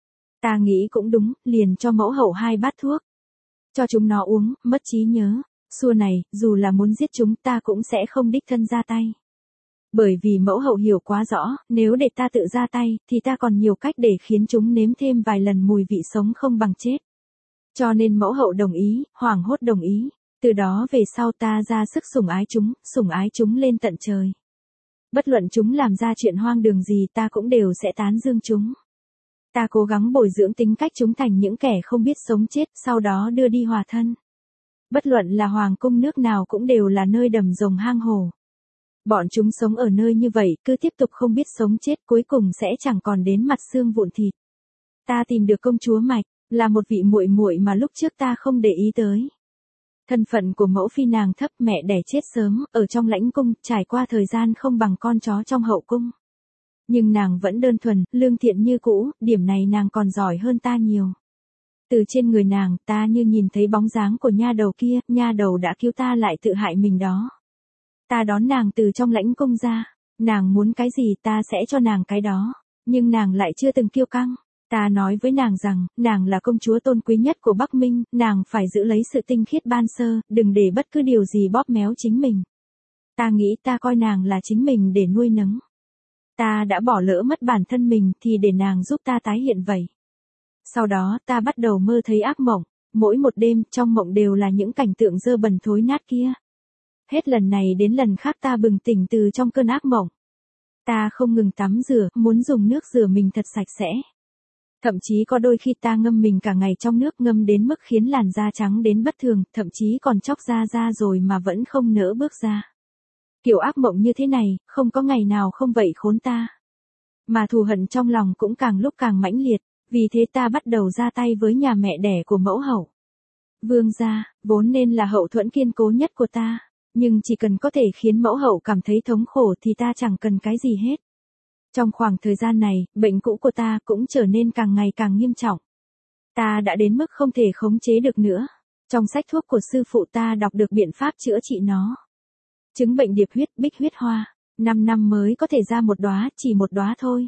Ta nghĩ cũng đúng, liền cho mẫu hậu hai bát thuốc. Cho chúng nó uống, mất trí nhớ. Xua này, dù là muốn giết chúng ta cũng sẽ không đích thân ra tay. Bởi vì mẫu hậu hiểu quá rõ, nếu để ta tự ra tay, thì ta còn nhiều cách để khiến chúng nếm thêm vài lần mùi vị sống không bằng chết. Cho nên mẫu hậu đồng ý, hoảng hốt đồng ý. Từ đó về sau ta ra sức sủng ái chúng, sủng ái chúng lên tận trời. Bất luận chúng làm ra chuyện hoang đường gì ta cũng đều sẽ tán dương chúng. Ta cố gắng bồi dưỡng tính cách chúng thành những kẻ không biết sống chết, sau đó đưa đi hòa thân. Bất luận là hoàng cung nước nào cũng đều là nơi đầm rồng hang hổ. Bọn chúng sống ở nơi như vậy, cứ tiếp tục không biết sống chết, cuối cùng sẽ chẳng còn đến mặt xương vụn thịt. Ta tìm được công chúa Mạch, là một vị muội muội mà lúc trước ta không để ý tới. Thân phận của mẫu phi nàng thấp, mẹ đẻ chết sớm, ở trong lãnh cung, trải qua thời gian không bằng con chó trong hậu cung. Nhưng nàng vẫn đơn thuần, lương thiện như cũ, điểm này nàng còn giỏi hơn ta nhiều. Từ trên người nàng, ta như nhìn thấy bóng dáng của nha đầu kia, nha đầu đã cứu ta lại tự hại mình đó. Ta đón nàng từ trong lãnh cung ra, nàng muốn cái gì ta sẽ cho nàng cái đó, nhưng nàng lại chưa từng kiêu căng. Ta nói với nàng rằng, nàng là công chúa tôn quý nhất của Bắc Minh, nàng phải giữ lấy sự tinh khiết ban sơ, đừng để bất cứ điều gì bóp méo chính mình. Ta nghĩ ta coi nàng là chính mình để nuôi nấng. Ta đã bỏ lỡ mất bản thân mình thì để nàng giúp ta tái hiện vậy. Sau đó ta bắt đầu mơ thấy ác mộng, mỗi một đêm trong mộng đều là những cảnh tượng dơ bẩn thối nát kia. Hết lần này đến lần khác ta bừng tỉnh từ trong cơn ác mộng. Ta không ngừng tắm rửa, muốn dùng nước rửa mình thật sạch sẽ. Thậm chí có đôi khi ta ngâm mình cả ngày trong nước, ngâm đến mức khiến làn da trắng đến bất thường, thậm chí còn chóc da ra rồi mà vẫn không nỡ bước ra. Kiểu ác mộng như thế này, không có ngày nào không vậy khốn ta. Mà thù hận trong lòng cũng càng lúc càng mãnh liệt, vì thế ta bắt đầu ra tay với nhà mẹ đẻ của mẫu hậu. Vương gia, vốn nên là hậu thuẫn kiên cố nhất của ta, nhưng chỉ cần có thể khiến mẫu hậu cảm thấy thống khổ thì ta chẳng cần cái gì hết. Trong khoảng thời gian này, bệnh cũ của ta cũng trở nên càng ngày càng nghiêm trọng. Ta đã đến mức không thể khống chế được nữa. Trong sách thuốc của sư phụ ta đọc được biện pháp chữa trị nó. Chứng bệnh điệp huyết, bích huyết hoa, năm năm mới có thể ra một đóa, chỉ một đóa thôi.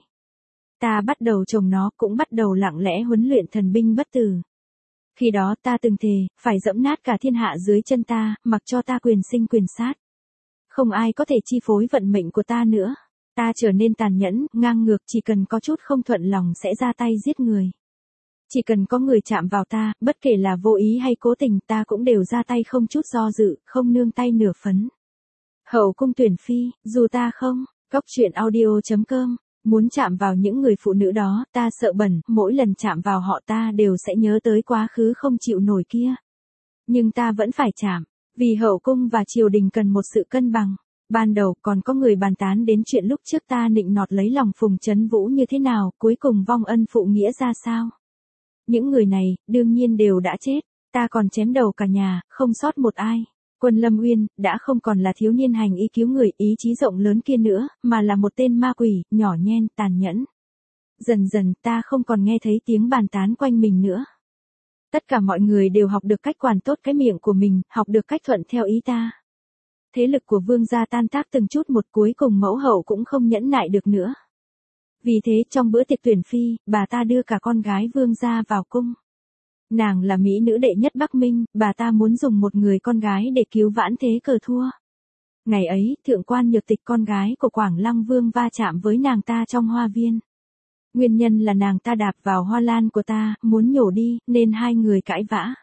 Ta bắt đầu trồng nó, cũng bắt đầu lặng lẽ huấn luyện thần binh bất tử. Khi đó ta từng thề, phải dẫm nát cả thiên hạ dưới chân ta, mặc cho ta quyền sinh quyền sát. Không ai có thể chi phối vận mệnh của ta nữa. Ta trở nên tàn nhẫn, ngang ngược, chỉ cần có chút không thuận lòng sẽ ra tay giết người. Chỉ cần có người chạm vào ta, bất kể là vô ý hay cố tình, ta cũng đều ra tay không chút do dự, không nương tay nửa phấn. Hậu cung tuyển phi, dù ta không, cóc truyện audio chấm com, muốn chạm vào những người phụ nữ đó, ta sợ bẩn, mỗi lần chạm vào họ ta đều sẽ nhớ tới quá khứ không chịu nổi kia. Nhưng ta vẫn phải chạm, vì hậu cung và triều đình cần một sự cân bằng. Ban đầu còn có người bàn tán đến chuyện lúc trước ta nịnh nọt lấy lòng Phùng Trấn Vũ như thế nào, cuối cùng vong ân phụ nghĩa ra sao. Những người này, đương nhiên đều đã chết, ta còn chém đầu cả nhà, không sót một ai. Quân Lâm Uyên, đã không còn là thiếu niên hành ý cứu người, ý chí rộng lớn kia nữa, mà là một tên ma quỷ, nhỏ nhen, tàn nhẫn. Dần dần ta không còn nghe thấy tiếng bàn tán quanh mình nữa. Tất cả mọi người đều học được cách quản tốt cái miệng của mình, học được cách thuận theo ý ta. Thế lực của vương gia tan tác từng chút một, cuối cùng mẫu hậu cũng không nhẫn nại được nữa. Vì thế trong bữa tiệc tuyển phi, bà ta đưa cả con gái vương gia vào cung. Nàng là mỹ nữ đệ nhất Bắc Minh, bà ta muốn dùng một người con gái để cứu vãn thế cờ thua. Ngày ấy, thượng quan Nhược Tịch con gái của Quảng Lăng Vương va chạm với nàng ta trong hoa viên. Nguyên nhân là nàng ta đạp vào hoa lan của ta, muốn nhổ đi, nên hai người cãi vã.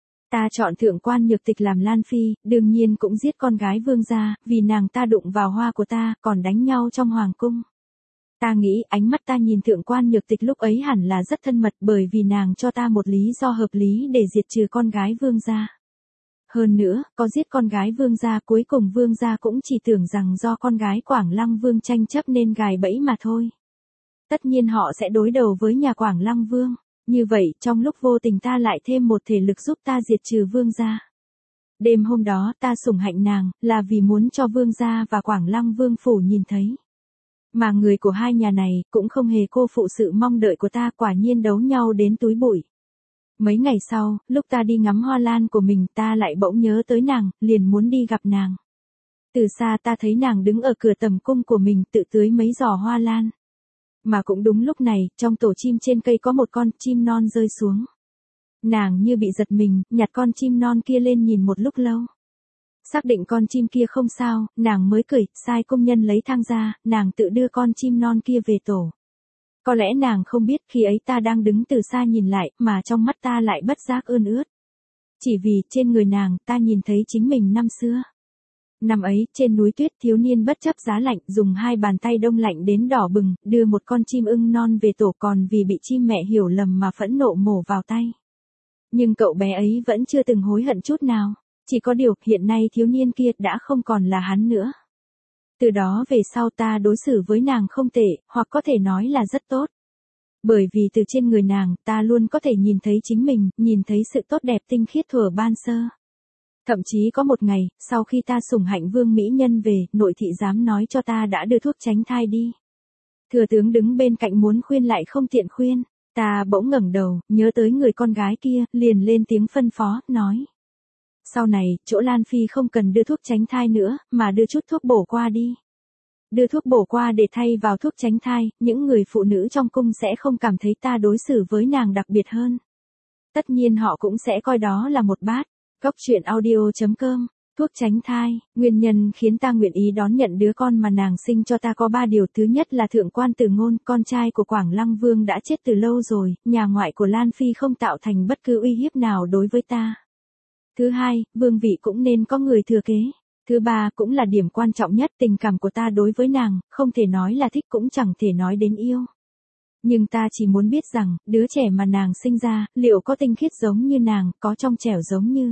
Ta chọn thượng quan Nhược Tịch làm Lan Phi, đương nhiên cũng giết con gái vương gia, vì nàng ta đụng vào hoa của ta, còn đánh nhau trong hoàng cung. Ta nghĩ ánh mắt ta nhìn thượng quan Nhược Tịch lúc ấy hẳn là rất thân mật, bởi vì nàng cho ta một lý do hợp lý để diệt trừ con gái vương gia. Hơn nữa, có giết con gái vương gia, cuối cùng vương gia cũng chỉ tưởng rằng do con gái Quảng Lăng Vương tranh chấp nên gài bẫy mà thôi. Tất nhiên họ sẽ đối đầu với nhà Quảng Lăng Vương. Như vậy, trong lúc vô tình ta lại thêm một thể lực giúp ta diệt trừ vương gia. Đêm hôm đó ta sủng hạnh nàng, là vì muốn cho vương gia và Quảng Lăng Vương phủ nhìn thấy. Mà người của hai nhà này cũng không hề cô phụ sự mong đợi của ta, quả nhiên đấu nhau đến túi bụi. Mấy ngày sau, lúc ta đi ngắm hoa lan của mình, ta lại bỗng nhớ tới nàng, liền muốn đi gặp nàng. Từ xa ta thấy nàng đứng ở cửa tầm cung của mình tự tưới mấy giò hoa lan. Mà cũng đúng lúc này, trong tổ chim trên cây có một con chim non rơi xuống. Nàng như bị giật mình, nhặt con chim non kia lên nhìn một lúc lâu. Xác định con chim kia không sao, nàng mới cười, sai công nhân lấy thang ra, nàng tự đưa con chim non kia về tổ. Có lẽ nàng không biết khi ấy ta đang đứng từ xa nhìn lại, mà trong mắt ta lại bất giác ươn ướt. Chỉ vì trên người nàng ta nhìn thấy chính mình năm xưa. Năm ấy, trên núi tuyết thiếu niên bất chấp giá lạnh dùng hai bàn tay đông lạnh đến đỏ bừng, đưa một con chim ưng non về tổ còn vì bị chim mẹ hiểu lầm mà phẫn nộ mổ vào tay. Nhưng cậu bé ấy vẫn chưa từng hối hận chút nào. Chỉ có điều hiện nay thiếu niên kia đã không còn là hắn nữa. Từ đó về sau ta đối xử với nàng không tệ, hoặc có thể nói là rất tốt. Bởi vì từ trên người nàng ta luôn có thể nhìn thấy chính mình, nhìn thấy sự tốt đẹp tinh khiết thuở ban sơ. Thậm chí có một ngày, sau khi ta sủng hạnh vương mỹ nhân về, nội thị dám nói cho ta đã đưa thuốc tránh thai đi. Thừa tướng đứng bên cạnh muốn khuyên lại không tiện khuyên, ta bỗng ngẩng đầu, nhớ tới người con gái kia, liền lên tiếng phân phó, nói. Sau này, chỗ Lan Phi không cần đưa thuốc tránh thai nữa, mà đưa chút thuốc bổ qua đi. Đưa thuốc bổ qua để thay vào thuốc tránh thai, những người phụ nữ trong cung sẽ không cảm thấy ta đối xử với nàng đặc biệt hơn. Tất nhiên họ cũng sẽ coi đó là một bát. Cốc truyện audio chấm com, thuốc tránh thai, nguyên nhân khiến ta nguyện ý đón nhận đứa con mà nàng sinh cho ta có ba điều. Thứ nhất là thượng quan Từ Ngôn, con trai của Quảng Lăng Vương đã chết từ lâu rồi, nhà ngoại của Lan Phi không tạo thành bất cứ uy hiếp nào đối với ta. Thứ hai, vương vị cũng nên có người thừa kế. Thứ ba, cũng là điểm quan trọng nhất, tình cảm của ta đối với nàng, không thể nói là thích cũng chẳng thể nói đến yêu. Nhưng ta chỉ muốn biết rằng, đứa trẻ mà nàng sinh ra, liệu có tinh khiết giống như nàng, có trong trẻo giống như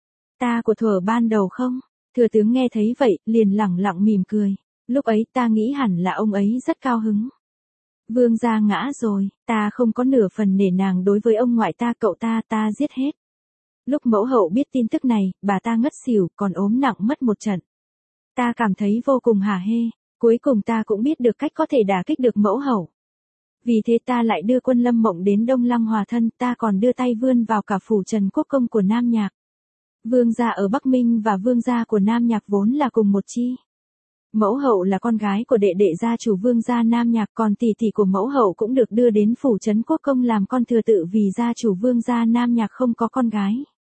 ta của thuở ban đầu không? Thừa tướng nghe thấy vậy, liền lẳng lặng mỉm cười. Lúc ấy ta nghĩ hẳn là ông ấy rất cao hứng. Vương gia ngã rồi, ta không có nửa phần nể nàng đối với ông ngoại ta, cậu ta ta giết hết. Lúc mẫu hậu biết tin tức này, bà ta ngất xỉu, còn ốm nặng mất một trận. Ta cảm thấy vô cùng hả hê, cuối cùng ta cũng biết được cách có thể đả kích được mẫu hậu. Vì thế ta lại đưa Quân Lâm Mộng đến Đông Lăng hòa thân, ta còn đưa tay vươn vào cả phủ Trần Quốc Công của Nam Nhạc. Vương gia ở Bắc Minh và vương gia của Nam Nhạc vốn là cùng một chi. Mẫu hậu là con gái của đệ đệ gia chủ vương gia Nam Nhạc, còn tỷ tỷ của mẫu hậu cũng được đưa đến phủ Trấn Quốc Công làm con thừa tự vì gia chủ vương gia Nam Nhạc không có con gái.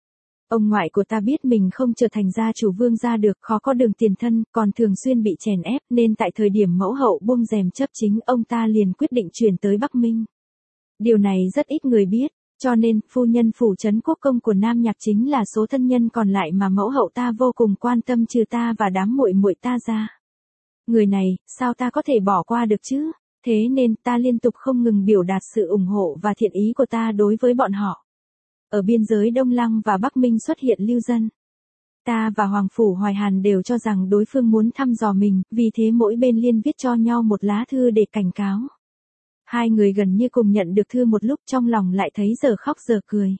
Ông ngoại của ta biết mình không trở thành gia chủ vương gia được, khó có đường tiền thân, còn thường xuyên bị chèn ép, nên tại thời điểm mẫu hậu buông rèm chấp chính, ông ta liền quyết định chuyển tới Bắc Minh. Điều này rất ít người biết, cho nên, phu nhân phủ Trấn Quốc Công của Nam Nhạc chính là số thân nhân còn lại mà mẫu hậu ta vô cùng quan tâm trừ ta và đám muội muội ta ra. Người này, sao ta có thể bỏ qua được chứ? Thế nên, ta liên tục không ngừng biểu đạt sự ủng hộ và thiện ý của ta đối với bọn họ. Ở biên giới Đông Lăng và Bắc Minh xuất hiện lưu dân. Ta và Hoàng Phủ Hoài Hàn đều cho rằng đối phương muốn thăm dò mình, vì thế mỗi bên liên viết cho nhau một lá thư để cảnh cáo. Hai người gần như cùng nhận được thư một lúc, trong lòng lại thấy giờ khóc giờ cười.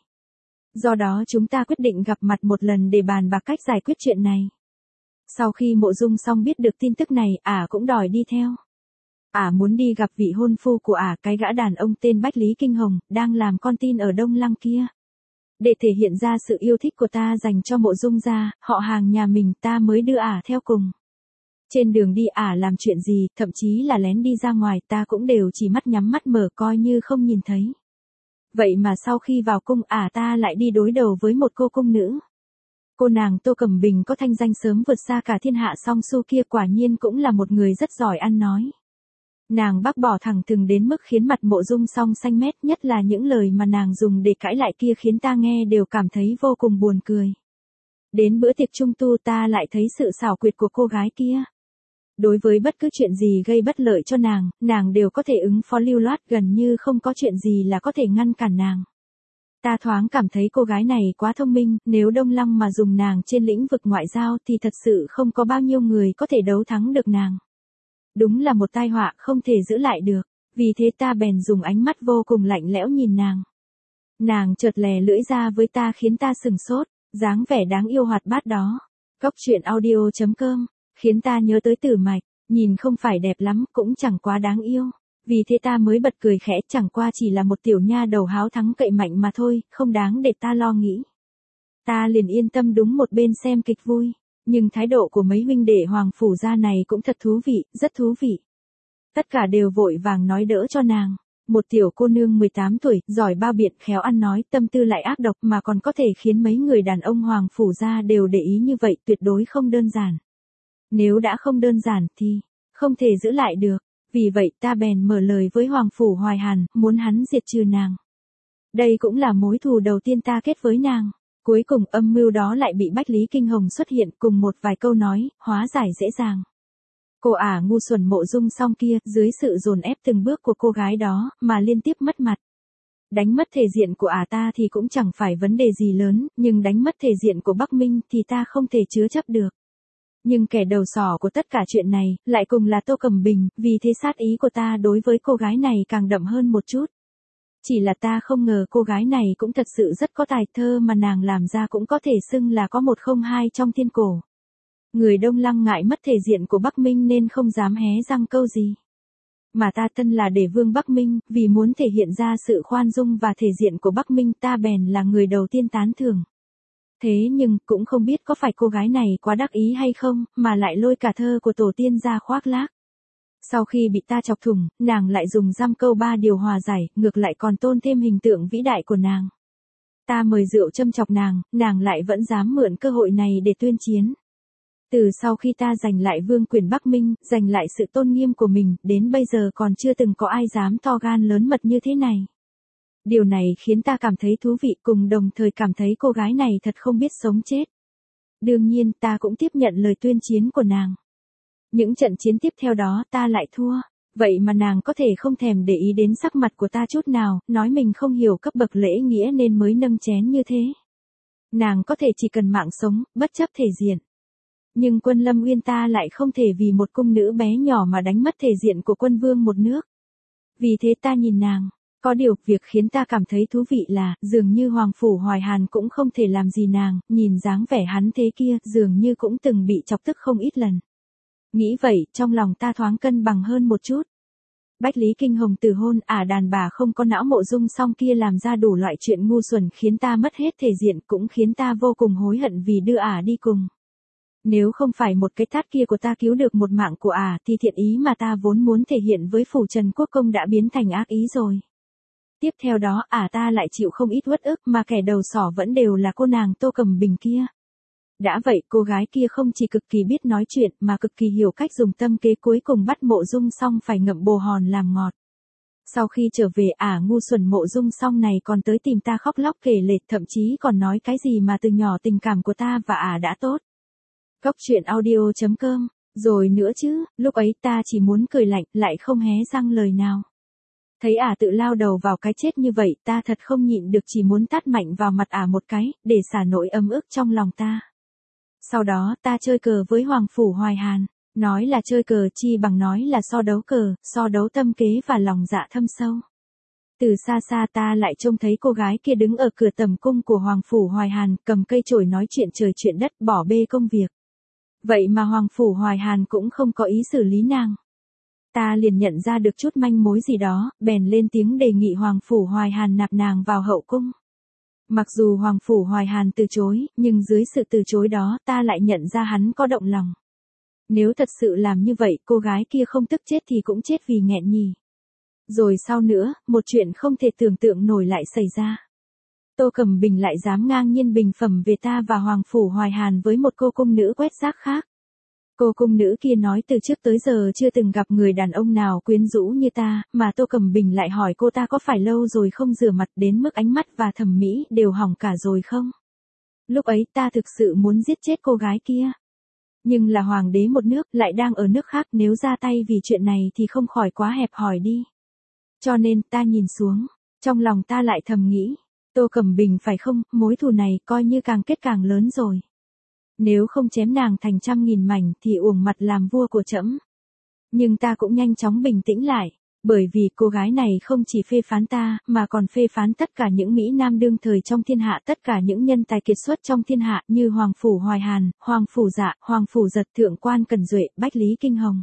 Do đó chúng ta quyết định gặp mặt một lần để bàn bạc cách giải quyết chuyện này. Sau khi Mộ Dung xong biết được tin tức này, ả cũng đòi đi theo. Ả muốn đi gặp vị hôn phu của ả, cái gã đàn ông tên Bách Lý Kinh Hồng, đang làm con tin ở Đông Lăng kia. Để thể hiện ra sự yêu thích của ta dành cho Mộ Dung gia, họ hàng nhà mình, ta mới đưa ả theo cùng. Trên đường đi ả làm chuyện gì, thậm chí là lén đi ra ngoài, ta cũng đều chỉ mắt nhắm mắt mở coi như không nhìn thấy. Vậy mà sau khi vào cung ả ta lại đi đối đầu với một cô cung nữ. Cô nàng Tô Cẩm Bình có thanh danh sớm vượt xa cả thiên hạ, song su kia quả nhiên cũng là một người rất giỏi ăn nói. Nàng bác bỏ thẳng thừng đến mức khiến mặt Mộ Dung Song xanh mét, nhất là những lời mà nàng dùng để cãi lại kia khiến ta nghe đều cảm thấy vô cùng buồn cười. Đến bữa tiệc trung tu ta lại thấy sự xảo quyệt của cô gái kia. Đối với bất cứ chuyện gì gây bất lợi cho nàng, nàng đều có thể ứng phó lưu loát, gần như không có chuyện gì là có thể ngăn cản nàng. Ta thoáng cảm thấy cô gái này quá thông minh, nếu Đông Lăng mà dùng nàng trên lĩnh vực ngoại giao thì thật sự không có bao nhiêu người có thể đấu thắng được nàng. Đúng là một tai họa không thể giữ lại được, vì thế ta bèn dùng ánh mắt vô cùng lạnh lẽo nhìn nàng. Nàng chợt lè lưỡi ra với ta khiến ta sừng sốt, dáng vẻ đáng yêu hoạt bát đó. Cốc truyện audio chấm com, khiến ta nhớ tới Tử Mạch, nhìn không phải đẹp lắm, cũng chẳng quá đáng yêu. Vì thế ta mới bật cười khẽ, chẳng qua chỉ là một tiểu nha đầu háo thắng cậy mạnh mà thôi, không đáng để ta lo nghĩ. Ta liền yên tâm đúng một bên xem kịch vui. Nhưng thái độ của mấy huynh đệ Hoàng Phủ gia này cũng thật thú vị, rất thú vị. Tất cả đều vội vàng nói đỡ cho nàng. Một tiểu cô nương mười tám tuổi, giỏi bao biện, khéo ăn nói, tâm tư lại ác độc mà còn có thể khiến mấy người đàn ông Hoàng Phủ gia đều để ý như vậy, tuyệt đối không đơn giản. Nếu đã không đơn giản thì không thể giữ lại được. Vì vậy ta bèn mở lời với Hoàng Phủ Hoài Hàn, muốn hắn diệt trừ nàng. Đây cũng là mối thù đầu tiên ta kết với nàng. Cuối cùng âm mưu đó lại bị Bách Lý Kinh Hồng xuất hiện cùng một vài câu nói, hóa giải dễ dàng. Cô ả ngu xuẩn Mộ Dung Song kia, dưới sự dồn ép từng bước của cô gái đó, mà liên tiếp mất mặt. Đánh mất thể diện của ả ta thì cũng chẳng phải vấn đề gì lớn, nhưng đánh mất thể diện của Bắc Minh thì ta không thể chứa chấp được. Nhưng kẻ đầu sỏ của tất cả chuyện này, lại cùng là Tô Cẩm Bình, vì thế sát ý của ta đối với cô gái này càng đậm hơn một chút. Chỉ là ta không ngờ cô gái này cũng thật sự rất có tài, thơ mà nàng làm ra cũng có thể xưng là có một không hai trong thiên cổ. Người Đông Lăng ngại mất thể diện của Bắc Minh nên không dám hé răng câu gì. Mà ta thân là Đế vương Bắc Minh, vì muốn thể hiện ra sự khoan dung và thể diện của Bắc Minh ta bèn là người đầu tiên tán thưởng. Thế nhưng, cũng không biết có phải cô gái này quá đắc ý hay không, mà lại lôi cả thơ của tổ tiên ra khoác lác. Sau khi bị ta chọc thủng, nàng lại dùng dăm câu ba điều hòa giải, ngược lại còn tôn thêm hình tượng vĩ đại của nàng. Ta mời rượu châm chọc nàng, nàng lại vẫn dám mượn cơ hội này để tuyên chiến. Từ sau khi ta giành lại vương quyền Bắc Minh, giành lại sự tôn nghiêm của mình, đến bây giờ còn chưa từng có ai dám to gan lớn mật như thế này. Điều này khiến ta cảm thấy thú vị cùng đồng thời cảm thấy cô gái này thật không biết sống chết. Đương nhiên ta cũng tiếp nhận lời tuyên chiến của nàng. Những trận chiến tiếp theo đó ta lại thua. Vậy mà nàng có thể không thèm để ý đến sắc mặt của ta chút nào, nói mình không hiểu cấp bậc lễ nghĩa nên mới nâng chén như thế. Nàng có thể chỉ cần mạng sống, bất chấp thể diện. Nhưng Quân Lâm Uyên ta lại không thể vì một cung nữ bé nhỏ mà đánh mất thể diện của quân vương một nước. Vì thế ta nhìn nàng. Có điều, việc khiến ta cảm thấy thú vị là, dường như Hoàng Phủ Hoài Hàn cũng không thể làm gì nàng, nhìn dáng vẻ hắn thế kia, dường như cũng từng bị chọc tức không ít lần. Nghĩ vậy, trong lòng ta thoáng cân bằng hơn một chút. Bách Lý Kinh Hồng từ hôn, ả đàn bà không có não Mộ Dung Song kia làm ra đủ loại chuyện ngu xuẩn khiến ta mất hết thể diện, cũng khiến ta vô cùng hối hận vì đưa ả đi cùng. Nếu không phải một cái tát kia của ta cứu được một mạng của ả thì thiện ý mà ta vốn muốn thể hiện với Phủ Trần Quốc Công đã biến thành ác ý rồi. Tiếp theo đó ả ta lại chịu không ít uất ức mà kẻ đầu sỏ vẫn đều là cô nàng Tô Cẩm Bình kia. Đã vậy cô gái kia không chỉ cực kỳ biết nói chuyện mà cực kỳ hiểu cách dùng tâm kế, cuối cùng bắt Mộ Dung Song phải ngậm bồ hòn làm ngọt. Sau khi trở về ả ngu xuẩn Mộ Dung Song này còn tới tìm ta khóc lóc kể lể, thậm chí còn nói cái gì mà từ nhỏ tình cảm của ta và ả đã tốt. Góc truyện audio chấm com, rồi nữa chứ, lúc ấy ta chỉ muốn cười lạnh, lại không hé răng lời nào. Thấy ả tự lao đầu vào cái chết như vậy, ta thật không nhịn được chỉ muốn tát mạnh vào mặt ả một cái, để xả nỗi ấm ức trong lòng ta. Sau đó ta chơi cờ với Hoàng Phủ Hoài Hàn, nói là chơi cờ chi bằng nói là so đấu cờ, so đấu tâm kế và lòng dạ thâm sâu. Từ xa xa ta lại trông thấy cô gái kia đứng ở cửa tầm cung của Hoàng Phủ Hoài Hàn, cầm cây chổi nói chuyện trời chuyện đất, bỏ bê công việc. Vậy mà Hoàng Phủ Hoài Hàn cũng không có ý xử lý nàng. Ta liền nhận ra được chút manh mối gì đó, bèn lên tiếng đề nghị Hoàng Phủ Hoài Hàn nạp nàng vào hậu cung. Mặc dù Hoàng Phủ Hoài Hàn từ chối, nhưng dưới sự từ chối đó ta lại nhận ra hắn có động lòng. Nếu thật sự làm như vậy, cô gái kia không tức chết thì cũng chết vì nghẹn nhì. Rồi sau nữa, một chuyện không thể tưởng tượng nổi lại xảy ra. Tô Cẩm Bình lại dám ngang nhiên bình phẩm về ta và Hoàng Phủ Hoài Hàn với một cô cung nữ quét rác khác. Cô cung nữ kia nói từ trước tới giờ chưa từng gặp người đàn ông nào quyến rũ như ta, mà Tô Cẩm Bình lại hỏi cô ta có phải lâu rồi không rửa mặt đến mức ánh mắt và thẩm mỹ đều hỏng cả rồi không? Lúc ấy ta thực sự muốn giết chết cô gái kia. Nhưng là hoàng đế một nước lại đang ở nước khác, nếu ra tay vì chuyện này thì không khỏi quá hẹp hòi đi. Cho nên ta nhìn xuống, trong lòng ta lại thầm nghĩ, Tô Cẩm Bình phải không, mối thù này coi như càng kết càng lớn rồi. Nếu không chém nàng thành trăm nghìn mảnh thì uổng mặt làm vua của trẫm. Nhưng ta cũng nhanh chóng bình tĩnh lại, bởi vì cô gái này không chỉ phê phán ta, mà còn phê phán tất cả những Mỹ Nam đương thời trong thiên hạ, tất cả những nhân tài kiệt xuất trong thiên hạ như Hoàng Phủ Hoài Hàn, Hoàng Phủ Dạ, Hoàng Phủ Giật, Thượng quan Cẩn Duệ, Bách Lý Kinh Hồng.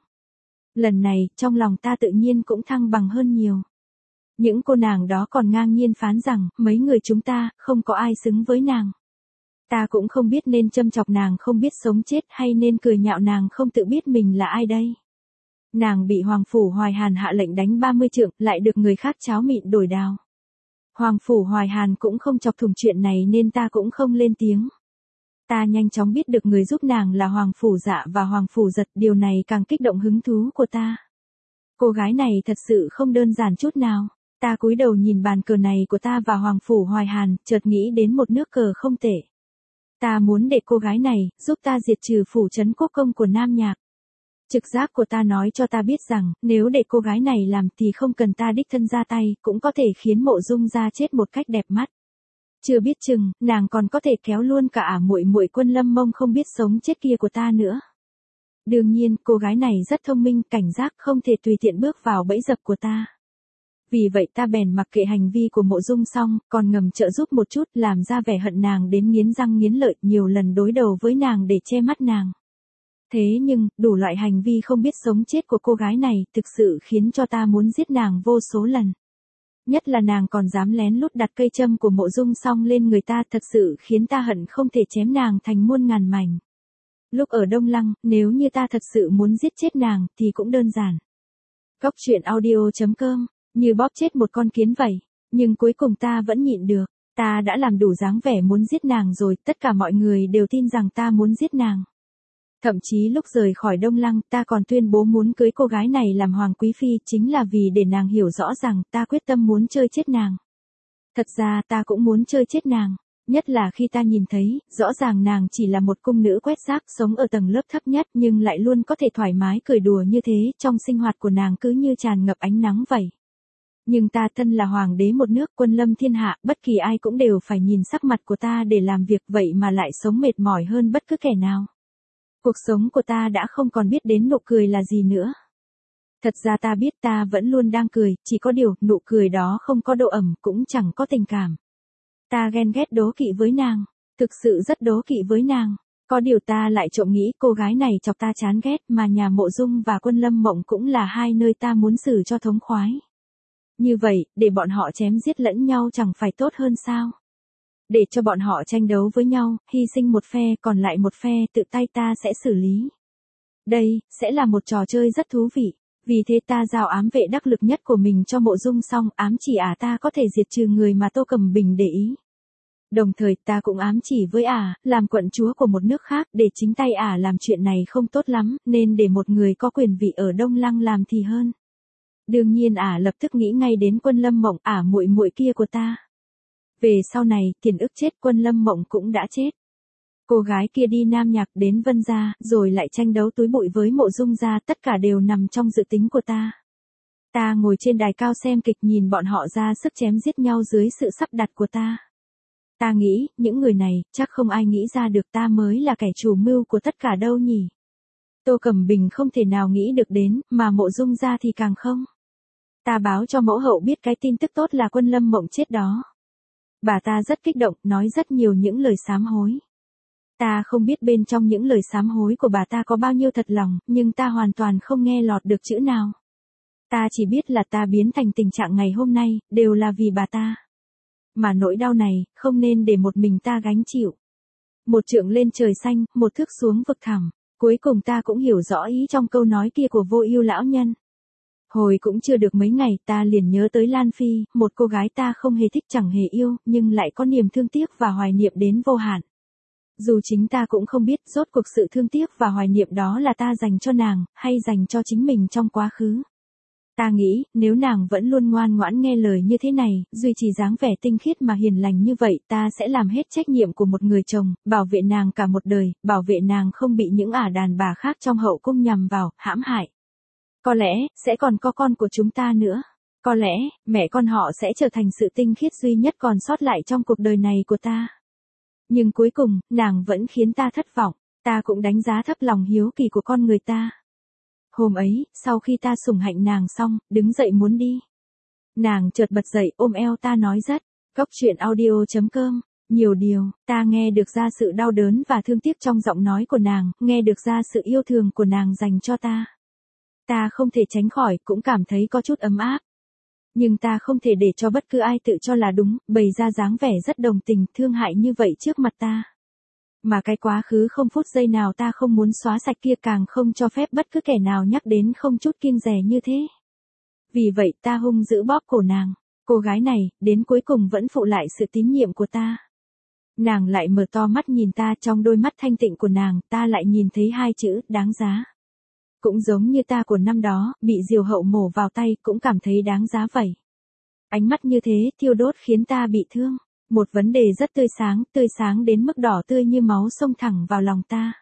Lần này, trong lòng ta tự nhiên cũng thăng bằng hơn nhiều. Những cô nàng đó còn ngang nhiên phán rằng, mấy người chúng ta, không có ai xứng với nàng. Ta cũng không biết nên châm chọc nàng không biết sống chết hay nên cười nhạo nàng không tự biết mình là ai đây. Nàng bị Hoàng Phủ Hoài Hàn hạ lệnh đánh ba mươi trượng, lại được người khác cháo mịn đổi đào. Hoàng Phủ Hoài Hàn cũng không chọc thủng chuyện này nên ta cũng không lên tiếng. Ta nhanh chóng biết được người giúp nàng là Hoàng Phủ Dạ và Hoàng Phủ Giật, điều này càng kích động hứng thú của ta. Cô gái này thật sự không đơn giản chút nào. Ta cúi đầu nhìn bàn cờ này của ta và Hoàng Phủ Hoài Hàn, chợt nghĩ đến một nước cờ không tệ. Ta muốn để cô gái này, giúp ta diệt trừ phủ trấn quốc công của Nam Nhạc. Trực giác của ta nói cho ta biết rằng, nếu để cô gái này làm thì không cần ta đích thân ra tay, cũng có thể khiến Mộ Dung gia chết một cách đẹp mắt. Chưa biết chừng, nàng còn có thể kéo luôn cả ả muội muội Quân Lâm Mông không biết sống chết kia của ta nữa. Đương nhiên, cô gái này rất thông minh, cảnh giác, không thể tùy tiện bước vào bẫy dập của ta. Vì vậy ta bèn mặc kệ hành vi của Mộ Dung xong, còn ngầm trợ giúp một chút, làm ra vẻ hận nàng đến nghiến răng nghiến lợi, nhiều lần đối đầu với nàng để che mắt nàng. Thế nhưng, đủ loại hành vi không biết sống chết của cô gái này, thực sự khiến cho ta muốn giết nàng vô số lần. Nhất là nàng còn dám lén lút đặt cây châm của Mộ Dung xong lên người ta, thật sự khiến ta hận không thể chém nàng thành muôn ngàn mảnh. Lúc ở Đông Lăng, nếu như ta thật sự muốn giết chết nàng, thì cũng đơn giản. Góc truyện audio chấm com, như bóp chết một con kiến vậy. Nhưng cuối cùng ta vẫn nhịn được, ta đã làm đủ dáng vẻ muốn giết nàng rồi, tất cả mọi người đều tin rằng ta muốn giết nàng. Thậm chí lúc rời khỏi Đông Lăng, ta còn tuyên bố muốn cưới cô gái này làm hoàng quý phi, chính là vì để nàng hiểu rõ rằng ta quyết tâm muốn chơi chết nàng. Thật ra ta cũng muốn chơi chết nàng, nhất là khi ta nhìn thấy, rõ ràng nàng chỉ là một cung nữ quét rác sống ở tầng lớp thấp nhất nhưng lại luôn có thể thoải mái cười đùa như thế, trong sinh hoạt của nàng cứ như tràn ngập ánh nắng vậy. Nhưng ta thân là hoàng đế một nước, quân lâm thiên hạ, bất kỳ ai cũng đều phải nhìn sắc mặt của ta để làm việc, vậy mà lại sống mệt mỏi hơn bất cứ kẻ nào. Cuộc sống của ta đã không còn biết đến nụ cười là gì nữa. Thật ra ta biết ta vẫn luôn đang cười, chỉ có điều, nụ cười đó không có độ ẩm, cũng chẳng có tình cảm. Ta ghen ghét đố kỵ với nàng, thực sự rất đố kỵ với nàng. Có điều ta lại trộm nghĩ cô gái này chọc ta chán ghét, mà nhà Mộ Dung và Quân Lâm Mộng cũng là hai nơi ta muốn xử cho thống khoái. Như vậy, để bọn họ chém giết lẫn nhau chẳng phải tốt hơn sao? Để cho bọn họ tranh đấu với nhau, hy sinh một phe, còn lại một phe tự tay ta sẽ xử lý. Đây, sẽ là một trò chơi rất thú vị. Vì thế ta giao ám vệ đắc lực nhất của mình cho Mộ Dung xong, ám chỉ ả ta có thể diệt trừ người mà Tô Cẩm Bình để ý. Đồng thời ta cũng ám chỉ với ả, làm quận chúa của một nước khác, để chính tay ả làm chuyện này không tốt lắm, nên để một người có quyền vị ở Đông Lăng làm thì hơn. Đương nhiên ả lập tức nghĩ ngay đến Quân Lâm Mộng, ả muội muội kia của ta. Về sau này, Tiền Ức chết, Quân Lâm Mộng cũng đã chết. Cô gái kia đi Nam Nhạc đến Vân gia, rồi lại tranh đấu túi bụi với Mộ Dung gia, tất cả đều nằm trong dự tính của ta. Ta ngồi trên đài cao xem kịch, nhìn bọn họ ra sức chém giết nhau dưới sự sắp đặt của ta. Ta nghĩ, những người này, chắc không ai nghĩ ra được ta mới là kẻ chủ mưu của tất cả đâu nhỉ. Tô Cẩm Bình không thể nào nghĩ được đến, mà Mộ Dung gia thì càng không. Ta báo cho mẫu hậu biết cái tin tức tốt là Quân Lâm Mộng chết đó. Bà ta rất kích động, nói rất nhiều những lời sám hối. Ta không biết bên trong những lời sám hối của bà ta có bao nhiêu thật lòng, nhưng ta hoàn toàn không nghe lọt được chữ nào. Ta chỉ biết là ta biến thành tình trạng ngày hôm nay, đều là vì bà ta. Mà nỗi đau này, không nên để một mình ta gánh chịu. Một trượng lên trời xanh, một thước xuống vực thẳm. Cuối cùng ta cũng hiểu rõ ý trong câu nói kia của Vô Ưu lão nhân. Hồi cũng chưa được mấy ngày, ta liền nhớ tới Lan Phi, một cô gái ta không hề thích chẳng hề yêu, nhưng lại có niềm thương tiếc và hoài niệm đến vô hạn. Dù chính ta cũng không biết rốt cuộc sự thương tiếc và hoài niệm đó là ta dành cho nàng, hay dành cho chính mình trong quá khứ. Ta nghĩ, nếu nàng vẫn luôn ngoan ngoãn nghe lời như thế này, duy trì dáng vẻ tinh khiết mà hiền lành như vậy, ta sẽ làm hết trách nhiệm của một người chồng, bảo vệ nàng cả một đời, bảo vệ nàng không bị những ả đàn bà khác trong hậu cung nhằm vào, hãm hại. Có lẽ, sẽ còn có con của chúng ta nữa. Có lẽ, mẹ con họ sẽ trở thành sự tinh khiết duy nhất còn sót lại trong cuộc đời này của ta. Nhưng cuối cùng, nàng vẫn khiến ta thất vọng, ta cũng đánh giá thấp lòng hiếu kỳ của con người ta. Hôm ấy, sau khi ta sủng hạnh nàng xong, đứng dậy muốn đi. Nàng chợt bật dậy ôm eo ta nói rất, góc truyện audio chấm com, nhiều điều, ta nghe được ra sự đau đớn và thương tiếc trong giọng nói của nàng, nghe được ra sự yêu thương của nàng dành cho ta. Ta không thể tránh khỏi, cũng cảm thấy có chút ấm áp. Nhưng ta không thể để cho bất cứ ai tự cho là đúng, bày ra dáng vẻ rất đồng tình, thương hại như vậy trước mặt ta. Mà cái quá khứ không phút giây nào ta không muốn xóa sạch kia, càng không cho phép bất cứ kẻ nào nhắc đến không chút kiêng dè như thế. Vì vậy ta hung dữ bóp cổ nàng. Cô gái này, đến cuối cùng vẫn phụ lại sự tín nhiệm của ta. Nàng lại mở to mắt nhìn ta, trong đôi mắt thanh tịnh của nàng, ta lại nhìn thấy hai chữ, đáng giá. Cũng giống như ta của năm đó, bị diều hậu mổ vào tay, cũng cảm thấy đáng giá vậy. Ánh mắt như thế thiêu đốt khiến ta bị thương. Một vấn đề rất tươi sáng, tươi sáng đến mức đỏ tươi như máu xông thẳng vào lòng ta.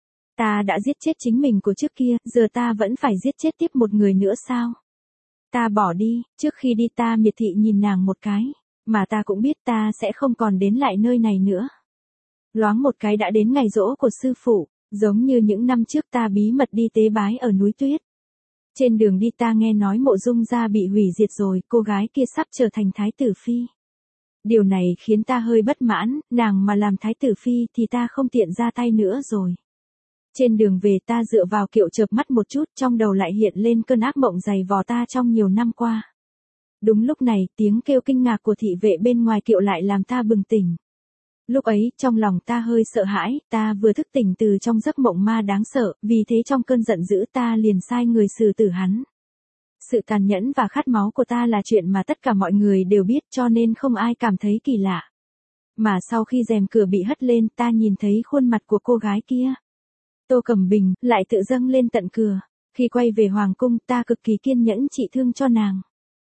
Ta đã giết chết chính mình của trước kia, giờ ta vẫn phải giết chết tiếp một người nữa sao? Ta bỏ đi, trước khi đi ta miệt thị nhìn nàng một cái, mà ta cũng biết ta sẽ không còn đến lại nơi này nữa. Loáng một cái đã đến ngày giỗ của sư phụ, giống như những năm trước ta bí mật đi tế bái ở núi tuyết. Trên đường đi ta nghe nói Mộ Dung gia bị hủy diệt rồi, cô gái kia sắp trở thành thái tử phi. Điều này khiến ta hơi bất mãn, nàng mà làm thái tử phi thì ta không tiện ra tay nữa rồi. Trên đường về ta dựa vào kiệu chợp mắt một chút, trong đầu lại hiện lên cơn ác mộng dày vò ta trong nhiều năm qua. Đúng lúc này, tiếng kêu kinh ngạc của thị vệ bên ngoài kiệu lại làm ta bừng tỉnh. Lúc ấy, trong lòng ta hơi sợ hãi, ta vừa thức tỉnh từ trong giấc mộng ma đáng sợ, vì thế trong cơn giận dữ ta liền sai người xử tử hắn. Sự tàn nhẫn và khát máu của ta là chuyện mà tất cả mọi người đều biết, cho nên không ai cảm thấy kỳ lạ. Mà sau khi rèm cửa bị hất lên, ta nhìn thấy khuôn mặt của cô gái kia. Tô Cẩm Bình, lại tự dâng lên tận cửa. Khi quay về Hoàng cung, ta cực kỳ kiên nhẫn trị thương cho nàng.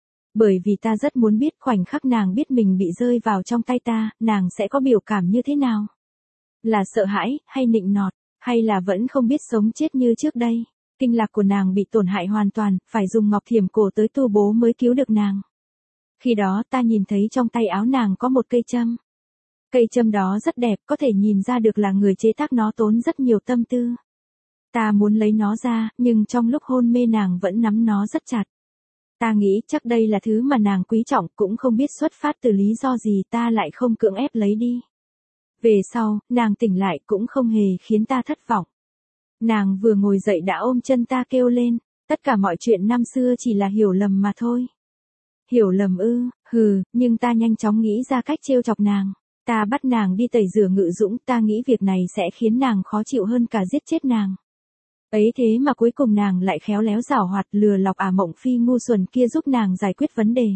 Bởi vì ta rất muốn biết khoảnh khắc nàng biết mình bị rơi vào trong tay ta, nàng sẽ có biểu cảm như thế nào. Là sợ hãi, hay nịnh nọt, hay là vẫn không biết sống chết như trước đây. Kinh lạc của nàng bị tổn hại hoàn toàn, phải dùng ngọc thiểm cổ tới tu bố mới cứu được nàng. Khi đó ta nhìn thấy trong tay áo nàng có một cây châm. Cây châm đó rất đẹp, có thể nhìn ra được là người chế tác nó tốn rất nhiều tâm tư. Ta muốn lấy nó ra, nhưng trong lúc hôn mê nàng vẫn nắm nó rất chặt. Ta nghĩ chắc đây là thứ mà nàng quý trọng, cũng không biết xuất phát từ lý do gì ta lại không cưỡng ép lấy đi. Về sau, nàng tỉnh lại cũng không hề khiến ta thất vọng. Nàng vừa ngồi dậy đã ôm chân ta kêu lên, tất cả mọi chuyện năm xưa chỉ là hiểu lầm mà thôi. Hiểu lầm ư, hừ, nhưng ta nhanh chóng nghĩ ra cách trêu chọc nàng. Ta bắt nàng đi tẩy rửa Ngự Dũng, ta nghĩ việc này sẽ khiến nàng khó chịu hơn cả giết chết nàng. Ấy thế mà cuối cùng nàng lại khéo léo giảo hoạt lừa lọc Ả Mộng Phi ngu xuẩn kia giúp nàng giải quyết vấn đề.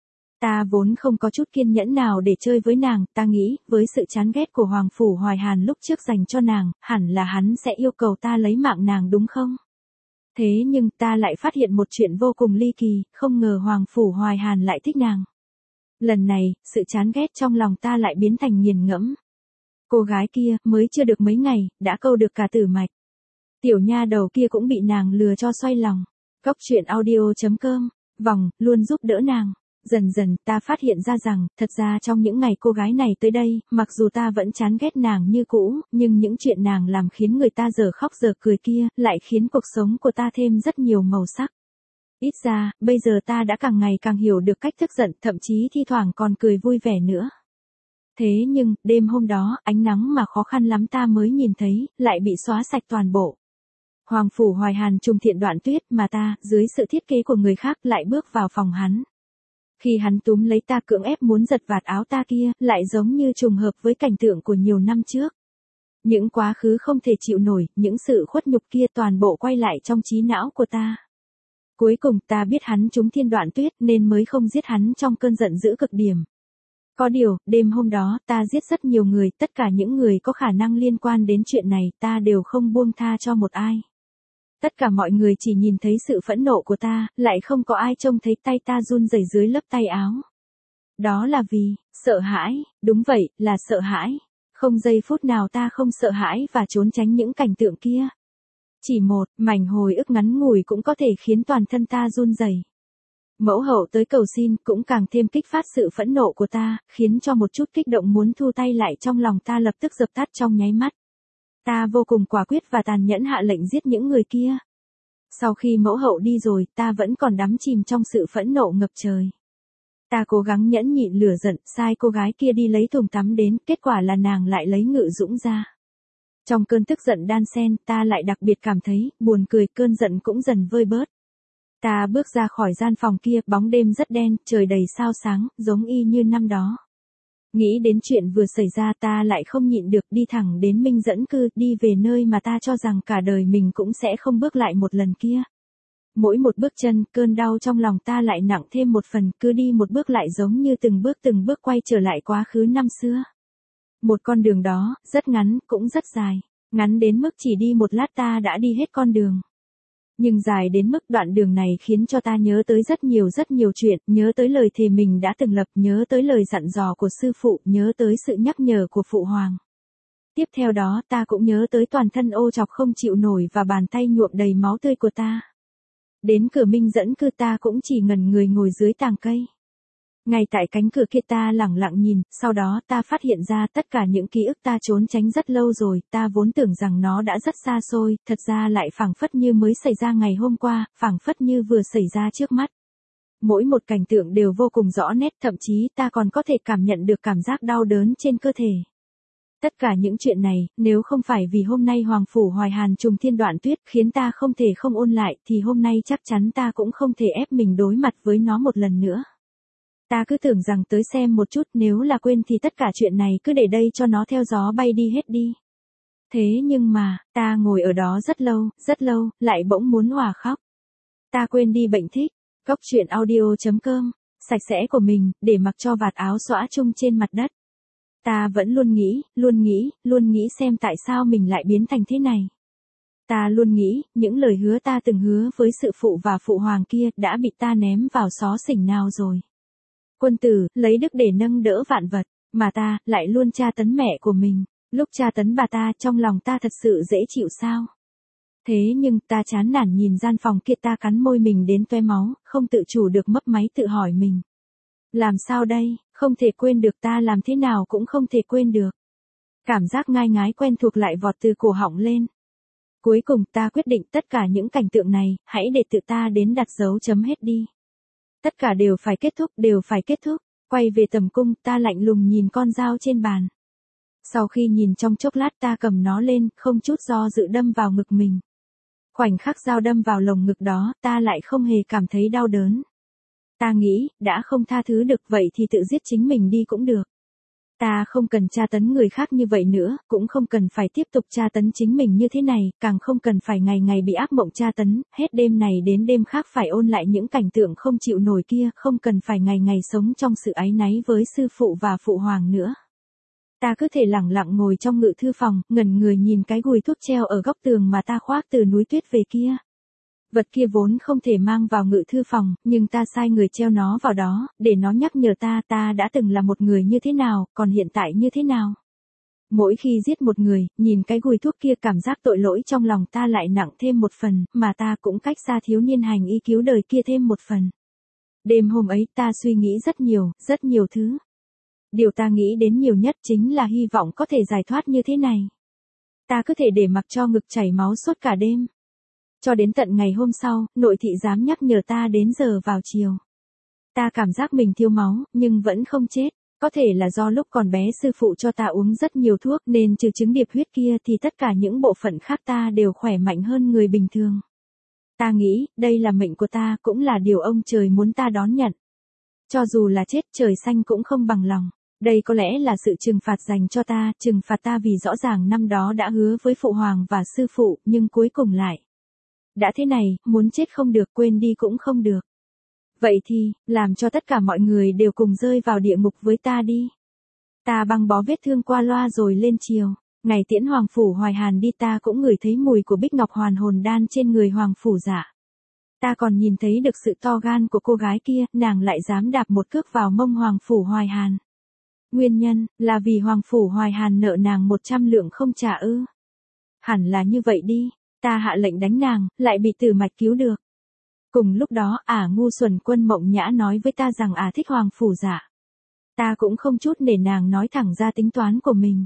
Ta vốn không có chút kiên nhẫn nào để chơi với nàng, ta nghĩ, với sự chán ghét của Hoàng Phủ Hoài Hàn lúc trước dành cho nàng, hẳn là hắn sẽ yêu cầu ta lấy mạng nàng đúng không? Thế nhưng ta lại phát hiện một chuyện vô cùng ly kỳ, không ngờ Hoàng Phủ Hoài Hàn lại thích nàng. Lần này, sự chán ghét trong lòng ta lại biến thành nghiền ngẫm. Cô gái kia, mới chưa được mấy ngày, đã câu được cả Tử Mạch. Tiểu nha đầu kia cũng bị nàng lừa cho xoay lòng. Góc truyện audio chấm com, vòng, luôn giúp đỡ nàng. Dần dần, ta phát hiện ra rằng, thật ra trong những ngày cô gái này tới đây, mặc dù ta vẫn chán ghét nàng như cũ, nhưng những chuyện nàng làm khiến người ta giờ khóc giờ cười kia, lại khiến cuộc sống của ta thêm rất nhiều màu sắc. Ít ra, bây giờ ta đã càng ngày càng hiểu được cách tức giận, thậm chí thi thoảng còn cười vui vẻ nữa. Thế nhưng, đêm hôm đó, ánh nắng mà khó khăn lắm ta mới nhìn thấy, lại bị xóa sạch toàn bộ. Hoàng Phủ Hoài Hàn trùng thiện Đoạn Tuyết mà ta, dưới sự thiết kế của người khác, lại bước vào phòng hắn. Khi hắn túm lấy ta cưỡng ép muốn giật vạt áo ta kia, lại giống như trùng hợp với cảnh tượng của nhiều năm trước. Những quá khứ không thể chịu nổi, những sự khuất nhục kia toàn bộ quay lại trong trí não của ta. Cuối cùng ta biết hắn trúng thiên Đoạn Tuyết nên mới không giết hắn trong cơn giận dữ cực điểm. Có điều, đêm hôm đó, ta giết rất nhiều người, tất cả những người có khả năng liên quan đến chuyện này, ta đều không buông tha cho một ai. Tất cả mọi người chỉ nhìn thấy sự phẫn nộ của ta, lại không có ai trông thấy tay ta run rẩy dưới lớp tay áo. Đó là vì, sợ hãi, đúng vậy, là sợ hãi. Không giây phút nào ta không sợ hãi và trốn tránh những cảnh tượng kia. Chỉ một, mảnh hồi ức ngắn ngủi cũng có thể khiến toàn thân ta run rẩy. Mẫu hậu tới cầu xin cũng càng thêm kích phát sự phẫn nộ của ta, khiến cho một chút kích động muốn thu tay lại trong lòng ta lập tức dập tắt trong nháy mắt. Ta vô cùng quả quyết và tàn nhẫn hạ lệnh giết những người kia. Sau khi mẫu hậu đi rồi, ta vẫn còn đắm chìm trong sự phẫn nộ ngập trời. Ta cố gắng nhẫn nhịn lửa giận, sai cô gái kia đi lấy thùng tắm đến, kết quả là nàng lại lấy Ngự Dũng ra. Trong cơn tức giận đan xen, ta lại đặc biệt cảm thấy, buồn cười, cơn giận cũng dần vơi bớt. Ta bước ra khỏi gian phòng kia, bóng đêm rất đen, trời đầy sao sáng, giống y như năm đó. Nghĩ đến chuyện vừa xảy ra ta lại không nhịn được đi thẳng đến Minh Dẫn Cư, đi về nơi mà ta cho rằng cả đời mình cũng sẽ không bước lại một lần kia. Mỗi một bước chân, cơn đau trong lòng ta lại nặng thêm một phần, cứ đi một bước lại giống như từng bước từng bước quay trở lại quá khứ năm xưa. Một con đường đó, rất ngắn, cũng rất dài, ngắn đến mức chỉ đi một lát ta đã đi hết con đường. Nhưng dài đến mức đoạn đường này khiến cho ta nhớ tới rất nhiều rất nhiều chuyện, nhớ tới lời thề mình đã từng lập, nhớ tới lời dặn dò của sư phụ, nhớ tới sự nhắc nhở của phụ hoàng. Tiếp theo đó ta cũng nhớ tới toàn thân ô chọc không chịu nổi và bàn tay nhuộm đầy máu tươi của ta. Đến cửa minh dẫn cư ta cũng chỉ ngẩn người ngồi dưới tàng cây. Ngay tại cánh cửa kia ta lẳng lặng nhìn, sau đó ta phát hiện ra tất cả những ký ức ta trốn tránh rất lâu rồi, ta vốn tưởng rằng nó đã rất xa xôi, thật ra lại phảng phất như mới xảy ra ngày hôm qua, phảng phất như vừa xảy ra trước mắt. Mỗi một cảnh tượng đều vô cùng rõ nét, thậm chí ta còn có thể cảm nhận được cảm giác đau đớn trên cơ thể. Tất cả những chuyện này, nếu không phải vì hôm nay Hoàng Phủ Hoài Hàn trùng thiên đoạn tuyết khiến ta không thể không ôn lại, thì hôm nay chắc chắn ta cũng không thể ép mình đối mặt với nó một lần nữa. Ta cứ tưởng rằng tới xem một chút, nếu là quên thì tất cả chuyện này cứ để đây cho nó theo gió bay đi hết đi. Thế nhưng mà, ta ngồi ở đó rất lâu, rất lâu, lại bỗng muốn òa khóc. Ta quên đi bệnh thích, góc truyện audio chấm com, sạch sẽ của mình, để mặc cho vạt áo xõa chung trên mặt đất. Ta vẫn luôn nghĩ, luôn nghĩ, luôn nghĩ xem tại sao mình lại biến thành thế này. Ta luôn nghĩ, những lời hứa ta từng hứa với sự phụ và phụ hoàng kia đã bị ta ném vào xó xỉnh nào rồi. Quân tử, lấy đức để nâng đỡ vạn vật, mà ta, lại luôn tra tấn mẹ của mình. Lúc tra tấn bà ta, trong lòng ta thật sự dễ chịu sao? Thế nhưng, ta chán nản nhìn gian phòng kia, ta cắn môi mình đến toe máu, không tự chủ được mấp máy tự hỏi mình. Làm sao đây, không thể quên được, ta làm thế nào cũng không thể quên được. Cảm giác ngai ngái quen thuộc lại vọt từ cổ họng lên. Cuối cùng ta quyết định tất cả những cảnh tượng này, hãy để tự ta đến đặt dấu chấm hết đi. Tất cả đều phải kết thúc, đều phải kết thúc. Quay về tầm cung, ta lạnh lùng nhìn con dao trên bàn. Sau khi nhìn trong chốc lát ta cầm nó lên, không chút do dự đâm vào ngực mình. Khoảnh khắc dao đâm vào lồng ngực đó, ta lại không hề cảm thấy đau đớn. Ta nghĩ, đã không tha thứ được vậy thì tự giết chính mình đi cũng được. Ta không cần tra tấn người khác như vậy nữa, cũng không cần phải tiếp tục tra tấn chính mình như thế này, càng không cần phải ngày ngày bị ác mộng tra tấn, hết đêm này đến đêm khác phải ôn lại những cảnh tượng không chịu nổi kia, không cần phải ngày ngày sống trong sự áy náy với sư phụ và phụ hoàng nữa. Ta cứ thể lẳng lặng ngồi trong ngự thư phòng, ngẩn người nhìn cái gùi thuốc treo ở góc tường mà ta khoác từ núi tuyết về kia. Vật kia vốn không thể mang vào ngự thư phòng, nhưng ta sai người treo nó vào đó, để nó nhắc nhở ta ta đã từng là một người như thế nào, còn hiện tại như thế nào. Mỗi khi giết một người, nhìn cái gùi thuốc kia cảm giác tội lỗi trong lòng ta lại nặng thêm một phần, mà ta cũng cách xa thiếu niên hành y cứu đời kia thêm một phần. Đêm hôm ấy ta suy nghĩ rất nhiều, rất nhiều thứ. Điều ta nghĩ đến nhiều nhất chính là hy vọng có thể giải thoát như thế này. Ta cứ thể để mặc cho ngực chảy máu suốt cả đêm. Cho đến tận ngày hôm sau, nội thị dám nhắc nhở ta đến giờ vào chiều. Ta cảm giác mình thiếu máu, nhưng vẫn không chết. Có thể là do lúc còn bé sư phụ cho ta uống rất nhiều thuốc nên trừ chứng điệp huyết kia thì tất cả những bộ phận khác ta đều khỏe mạnh hơn người bình thường. Ta nghĩ, đây là mệnh của ta, cũng là điều ông trời muốn ta đón nhận. Cho dù là chết, trời xanh cũng không bằng lòng. Đây có lẽ là sự trừng phạt dành cho ta, trừng phạt ta vì rõ ràng năm đó đã hứa với phụ hoàng và sư phụ, nhưng cuối cùng lại. Đã thế này, muốn chết không được, quên đi cũng không được. Vậy thì, làm cho tất cả mọi người đều cùng rơi vào địa ngục với ta đi. Ta băng bó vết thương qua loa rồi lên chiều. Ngày tiễn Hoàng Phủ Hoài Hàn đi ta cũng ngửi thấy mùi của bích ngọc hoàn hồn đan trên người Hoàng Phủ Dạ. Ta còn nhìn thấy được sự to gan của cô gái kia, nàng lại dám đạp một cước vào mông Hoàng Phủ Hoài Hàn. Nguyên nhân, là vì Hoàng Phủ Hoài Hàn nợ nàng một trăm lượng không trả ư. Hẳn là như vậy đi, ta hạ lệnh đánh nàng, lại bị Tử Mạch cứu được. Cùng lúc đó, ả ngu xuẩn Quân Mộng Nhã nói với ta rằng ả thích Hoàng Phủ Dạ. Ta cũng không chút nể nàng nói thẳng ra tính toán của mình.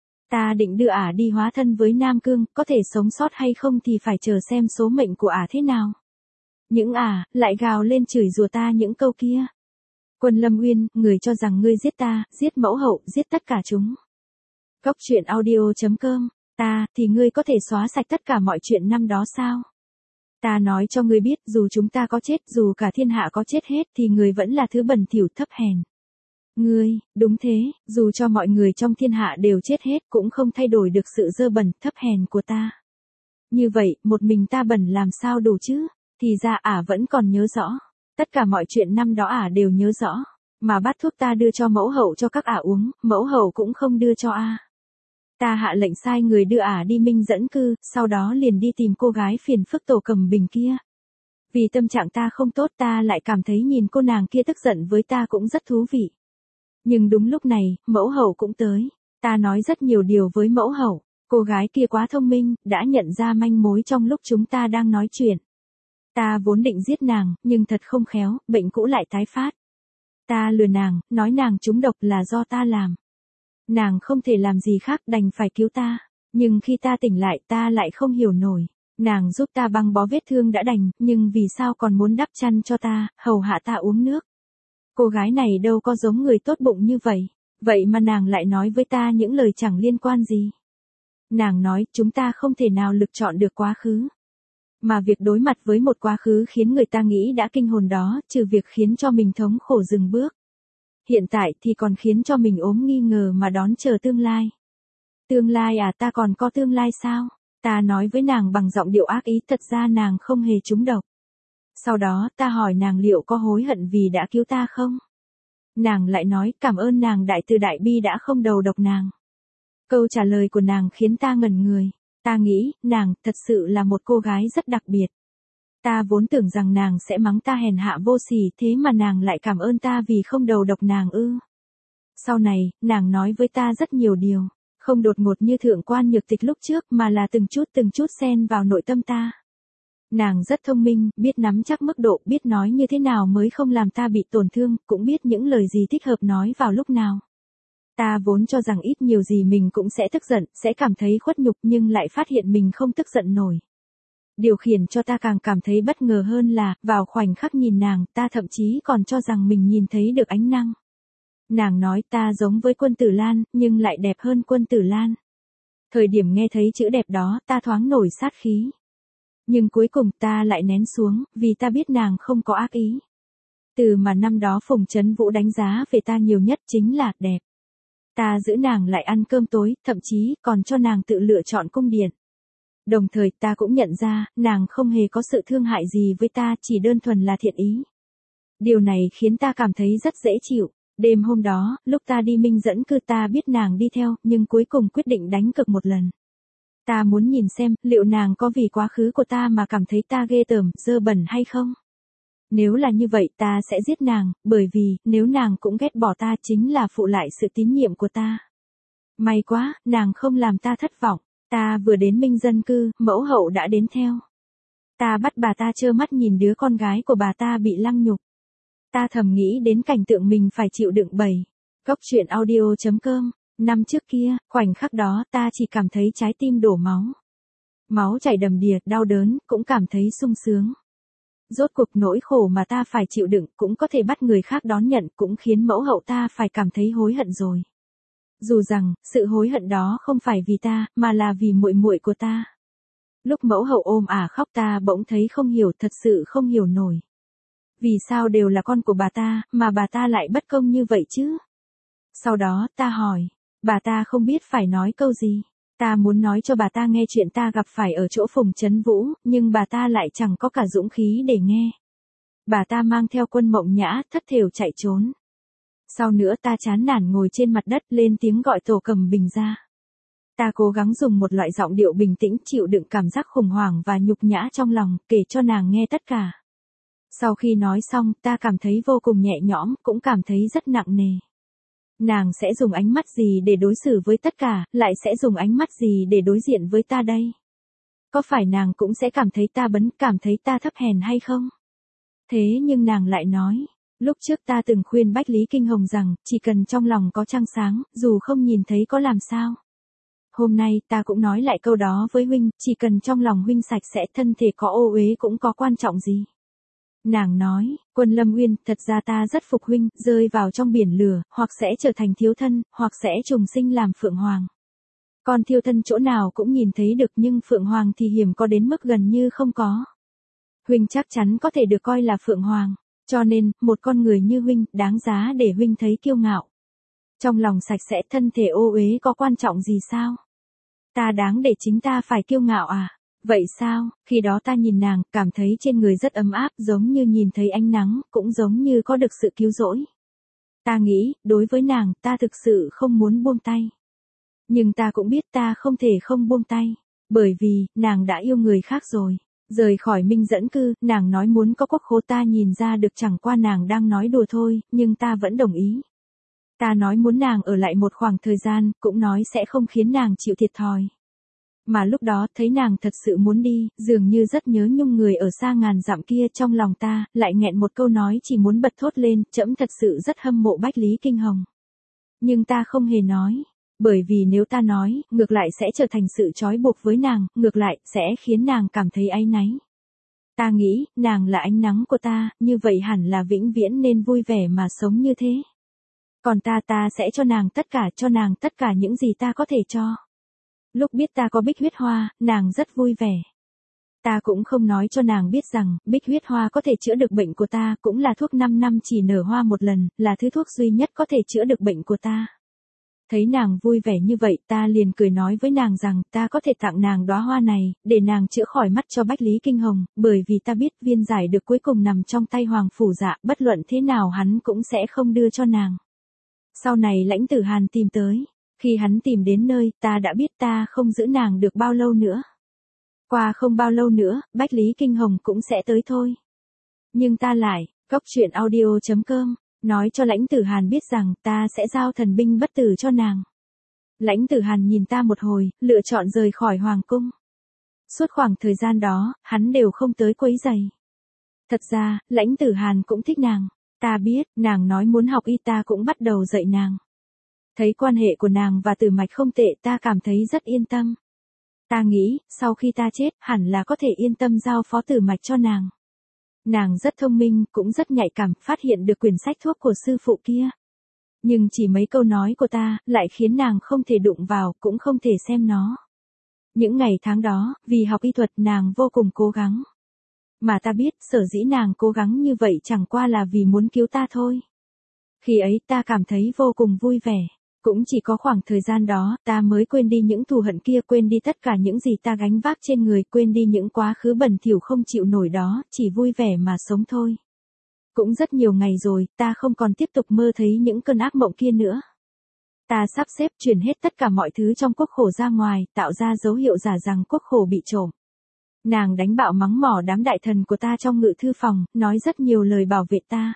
Ta định đưa ả đi hóa thân với Nam Cương, có thể sống sót hay không thì phải chờ xem số mệnh của ả thế nào. Những ả, lại gào lên chửi rủa ta những câu kia. Quân Lâm Uyên, người cho rằng ngươi giết ta, giết mẫu hậu, giết tất cả chúng. Góc truyện audio chấm com, ta, thì ngươi có thể xóa sạch tất cả mọi chuyện năm đó sao? Ta nói cho ngươi biết, dù chúng ta có chết, dù cả thiên hạ có chết hết thì ngươi vẫn là thứ bẩn thỉu thấp hèn. Ngươi, đúng thế, dù cho mọi người trong thiên hạ đều chết hết cũng không thay đổi được sự dơ bẩn thấp hèn của ta. Như vậy, một mình ta bẩn làm sao đủ chứ? Thì ra ả vẫn còn nhớ rõ. Tất cả mọi chuyện năm đó ả đều nhớ rõ. Mà bát thuốc ta đưa cho mẫu hậu cho các ả uống, mẫu hậu cũng không đưa cho a. Ta hạ lệnh sai người đưa ả đi Minh dẫn cư, sau đó liền đi tìm cô gái phiền phức Tổ Cầm Bình kia. Vì tâm trạng ta không tốt ta lại cảm thấy nhìn cô nàng kia tức giận với ta cũng rất thú vị. Nhưng đúng lúc này, mẫu hậu cũng tới. Ta nói rất nhiều điều với mẫu hậu. Cô gái kia quá thông minh, đã nhận ra manh mối trong lúc chúng ta đang nói chuyện. Ta vốn định giết nàng, nhưng thật không khéo, bệnh cũ lại tái phát. Ta lừa nàng, nói nàng trúng độc là do ta làm. Nàng không thể làm gì khác đành phải cứu ta. Nhưng khi ta tỉnh lại ta lại không hiểu nổi. Nàng giúp ta băng bó vết thương đã đành, nhưng vì sao còn muốn đắp chăn cho ta, hầu hạ ta uống nước. Cô gái này đâu có giống người tốt bụng như vậy. Vậy mà nàng lại nói với ta những lời chẳng liên quan gì. Nàng nói chúng ta không thể nào lựa chọn được quá khứ. Mà việc đối mặt với một quá khứ khiến người ta nghĩ đã kinh hồn đó, trừ việc khiến cho mình thống khổ dừng bước. Hiện tại thì còn khiến cho mình ốm nghi ngờ mà đón chờ tương lai. Tương lai à, ta còn có tương lai sao? Ta nói với nàng bằng giọng điệu ác ý, thật ra nàng không hề trúng độc. Sau đó ta hỏi nàng liệu có hối hận vì đã cứu ta không? Nàng lại nói cảm ơn nàng đại từ đại bi đã không đầu độc nàng. Câu trả lời của nàng khiến ta ngẩn người. Ta nghĩ, nàng thật sự là một cô gái rất đặc biệt. Ta vốn tưởng rằng nàng sẽ mắng ta hèn hạ vô sỉ, thế mà nàng lại cảm ơn ta vì không đầu độc nàng ư. Sau này, nàng nói với ta rất nhiều điều. Không đột ngột như thượng quan nhược tịch lúc trước mà là từng chút từng chút xen vào nội tâm ta. Nàng rất thông minh, biết nắm chắc mức độ, biết nói như thế nào mới không làm ta bị tổn thương, cũng biết những lời gì thích hợp nói vào lúc nào. Ta vốn cho rằng ít nhiều gì mình cũng sẽ tức giận, sẽ cảm thấy khuất nhục nhưng lại phát hiện mình không tức giận nổi. Điều khiển cho ta càng cảm thấy bất ngờ hơn là, vào khoảnh khắc nhìn nàng, ta thậm chí còn cho rằng mình nhìn thấy được ánh nắng. Nàng nói ta giống với Quân Tử Lan, nhưng lại đẹp hơn Quân Tử Lan. Thời điểm nghe thấy chữ đẹp đó, ta thoáng nổi sát khí. Nhưng cuối cùng ta lại nén xuống, vì ta biết nàng không có ác ý. Từ mà năm đó Phùng Trấn Vũ đánh giá về ta nhiều nhất chính là đẹp. Ta giữ nàng lại ăn cơm tối, thậm chí còn cho nàng tự lựa chọn cung điện. Đồng thời ta cũng nhận ra, nàng không hề có sự thương hại gì với ta, chỉ đơn thuần là thiện ý. Điều này khiến ta cảm thấy rất dễ chịu. Đêm hôm đó, lúc ta đi Minh dẫn cư ta biết nàng đi theo, nhưng cuối cùng quyết định đánh cược một lần. Ta muốn nhìn xem, liệu nàng có vì quá khứ của ta mà cảm thấy ta ghê tởm, dơ bẩn hay không? Nếu là như vậy ta sẽ giết nàng, bởi vì, nếu nàng cũng ghét bỏ ta chính là phụ lại sự tín nhiệm của ta. May quá, nàng không làm ta thất vọng. Ta vừa đến Minh dân cư, mẫu hậu đã đến theo. Ta bắt bà ta trơ mắt nhìn đứa con gái của bà ta bị lăng nhục. Ta thầm nghĩ đến cảnh tượng mình phải chịu đựng bầy. Góc truyện audio chấm com. Năm trước kia, khoảnh khắc đó ta chỉ cảm thấy trái tim đổ máu. Máu chảy đầm đìa, đau đớn, cũng cảm thấy sung sướng. Rốt cuộc nỗi khổ mà ta phải chịu đựng cũng có thể bắt người khác đón nhận, cũng khiến mẫu hậu ta phải cảm thấy hối hận rồi. Dù rằng, sự hối hận đó không phải vì ta, mà là vì muội muội của ta. Lúc mẫu hậu ôm ả khóc ta bỗng thấy không hiểu, thật sự không hiểu nổi. Vì sao đều là con của bà ta, mà bà ta lại bất công như vậy chứ? Sau đó, ta hỏi, bà ta không biết phải nói câu gì. Ta muốn nói cho bà ta nghe chuyện ta gặp phải ở chỗ Phùng Trấn Vũ, nhưng bà ta lại chẳng có cả dũng khí để nghe. Bà ta mang theo Quân Mộng Nhã, thất thểu chạy trốn. Sau nữa ta chán nản ngồi trên mặt đất lên tiếng gọi Tổ Cầm Bình ra. Ta cố gắng dùng một loại giọng điệu bình tĩnh chịu đựng cảm giác khủng hoảng và nhục nhã trong lòng, kể cho nàng nghe tất cả. Sau khi nói xong, ta cảm thấy vô cùng nhẹ nhõm, cũng cảm thấy rất nặng nề. Nàng sẽ dùng ánh mắt gì để đối xử với tất cả, lại sẽ dùng ánh mắt gì để đối diện với ta đây? Có phải nàng cũng sẽ cảm thấy ta bấn, cảm thấy ta thấp hèn hay không? Thế nhưng nàng lại nói, lúc trước ta từng khuyên Bách Lý Kinh Hồng rằng, chỉ cần trong lòng có trăng sáng, dù không nhìn thấy có làm sao. Hôm nay ta cũng nói lại câu đó với huynh, chỉ cần trong lòng huynh sạch sẽ, thân thể có ô uế cũng có quan trọng gì. Nàng nói, Quân Lâm Uyên, thật ra ta rất phục huynh, rơi vào trong biển lửa, hoặc sẽ trở thành thiếu thân, hoặc sẽ trùng sinh làm Phượng Hoàng. Còn thiêu thân chỗ nào cũng nhìn thấy được, nhưng Phượng Hoàng thì hiểm có đến mức gần như không có. Huynh chắc chắn có thể được coi là Phượng Hoàng, cho nên, một con người như huynh, đáng giá để huynh thấy kiêu ngạo. Trong lòng sạch sẽ, thân thể ô uế có quan trọng gì sao? Ta đáng để chính ta phải kiêu ngạo à? Vậy sao? Khi đó ta nhìn nàng, cảm thấy trên người rất ấm áp, giống như nhìn thấy ánh nắng, cũng giống như có được sự cứu rỗi. Ta nghĩ, đối với nàng, ta thực sự không muốn buông tay. Nhưng ta cũng biết ta không thể không buông tay. Bởi vì, nàng đã yêu người khác rồi. Rời khỏi Minh Dẫn Cư, nàng nói muốn có quốc khố, ta nhìn ra được chẳng qua nàng đang nói đùa thôi, nhưng ta vẫn đồng ý. Ta nói muốn nàng ở lại một khoảng thời gian, cũng nói sẽ không khiến nàng chịu thiệt thòi. Mà lúc đó thấy nàng thật sự muốn đi, dường như rất nhớ nhung người ở xa ngàn dặm kia, trong lòng ta, lại nghẹn một câu nói chỉ muốn bật thốt lên, trẫm thật sự rất hâm mộ Bách Lý Kinh Hồng. Nhưng ta không hề nói, bởi vì nếu ta nói, ngược lại sẽ trở thành sự trói buộc với nàng, ngược lại, sẽ khiến nàng cảm thấy áy náy. Ta nghĩ, nàng là ánh nắng của ta, như vậy hẳn là vĩnh viễn nên vui vẻ mà sống như thế. Còn ta ta sẽ cho nàng tất cả, cho nàng tất cả những gì ta có thể cho. Lúc biết ta có bích huyết hoa, nàng rất vui vẻ. Ta cũng không nói cho nàng biết rằng, bích huyết hoa có thể chữa được bệnh của ta, cũng là thuốc năm năm chỉ nở hoa một lần, là thứ thuốc duy nhất có thể chữa được bệnh của ta. Thấy nàng vui vẻ như vậy, ta liền cười nói với nàng rằng, ta có thể tặng nàng đóa hoa này, để nàng chữa khỏi mắt cho Bách Lý Kinh Hồng, bởi vì ta biết viên giải được cuối cùng nằm trong tay Hoàng Phủ Dạ, bất luận thế nào hắn cũng sẽ không đưa cho nàng. Sau này Lãnh Tử Hàn tìm tới. Khi hắn tìm đến nơi, ta đã biết ta không giữ nàng được bao lâu nữa. Qua không bao lâu nữa, Bách Lý Kinh Hồng cũng sẽ tới thôi. Nhưng ta lại, góc truyện audio chấm com, nói cho Lãnh Tử Hàn biết rằng ta sẽ giao thần binh bất tử cho nàng. Lãnh Tử Hàn nhìn ta một hồi, lựa chọn rời khỏi Hoàng cung. Suốt khoảng thời gian đó, hắn đều không tới quấy rầy. Thật ra, Lãnh Tử Hàn cũng thích nàng. Ta biết, nàng nói muốn học y, ta cũng bắt đầu dạy nàng. Thấy quan hệ của nàng và Tử Mạch không tệ, ta cảm thấy rất yên tâm. Ta nghĩ, sau khi ta chết, hẳn là có thể yên tâm giao phó Tử Mạch cho nàng. Nàng rất thông minh, cũng rất nhạy cảm, phát hiện được quyển sách thuốc của sư phụ kia. Nhưng chỉ mấy câu nói của ta, lại khiến nàng không thể đụng vào, cũng không thể xem nó. Những ngày tháng đó, vì học y thuật nàng vô cùng cố gắng. Mà ta biết, sở dĩ nàng cố gắng như vậy chẳng qua là vì muốn cứu ta thôi. Khi ấy ta cảm thấy vô cùng vui vẻ. Cũng chỉ có khoảng thời gian đó, ta mới quên đi những thù hận kia, quên đi tất cả những gì ta gánh vác trên người, quên đi những quá khứ bẩn thỉu không chịu nổi đó, chỉ vui vẻ mà sống thôi. Cũng rất nhiều ngày rồi, ta không còn tiếp tục mơ thấy những cơn ác mộng kia nữa. Ta sắp xếp chuyển hết tất cả mọi thứ trong quốc khổ ra ngoài, tạo ra dấu hiệu giả rằng quốc khổ bị trộm. Nàng đánh bạo mắng mỏ đám đại thần của ta trong ngự thư phòng, nói rất nhiều lời bảo vệ ta.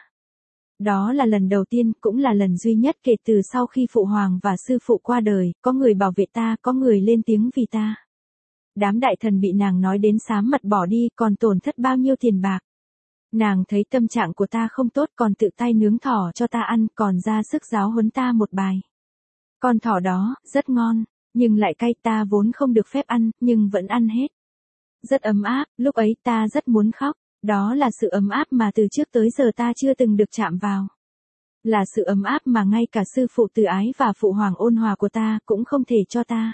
Đó là lần đầu tiên, cũng là lần duy nhất kể từ sau khi phụ hoàng và sư phụ qua đời, có người bảo vệ ta, có người lên tiếng vì ta. Đám đại thần bị nàng nói đến xám mặt bỏ đi, còn tổn thất bao nhiêu tiền bạc. Nàng thấy tâm trạng của ta không tốt, còn tự tay nướng thỏ cho ta ăn, còn ra sức giáo huấn ta một bài. Con thỏ đó, rất ngon, nhưng lại cay, ta vốn không được phép ăn, nhưng vẫn ăn hết. Rất ấm áp, lúc ấy ta rất muốn khóc. Đó là sự ấm áp mà từ trước tới giờ ta chưa từng được chạm vào. Là sự ấm áp mà ngay cả sư phụ từ ái và phụ hoàng ôn hòa của ta cũng không thể cho ta.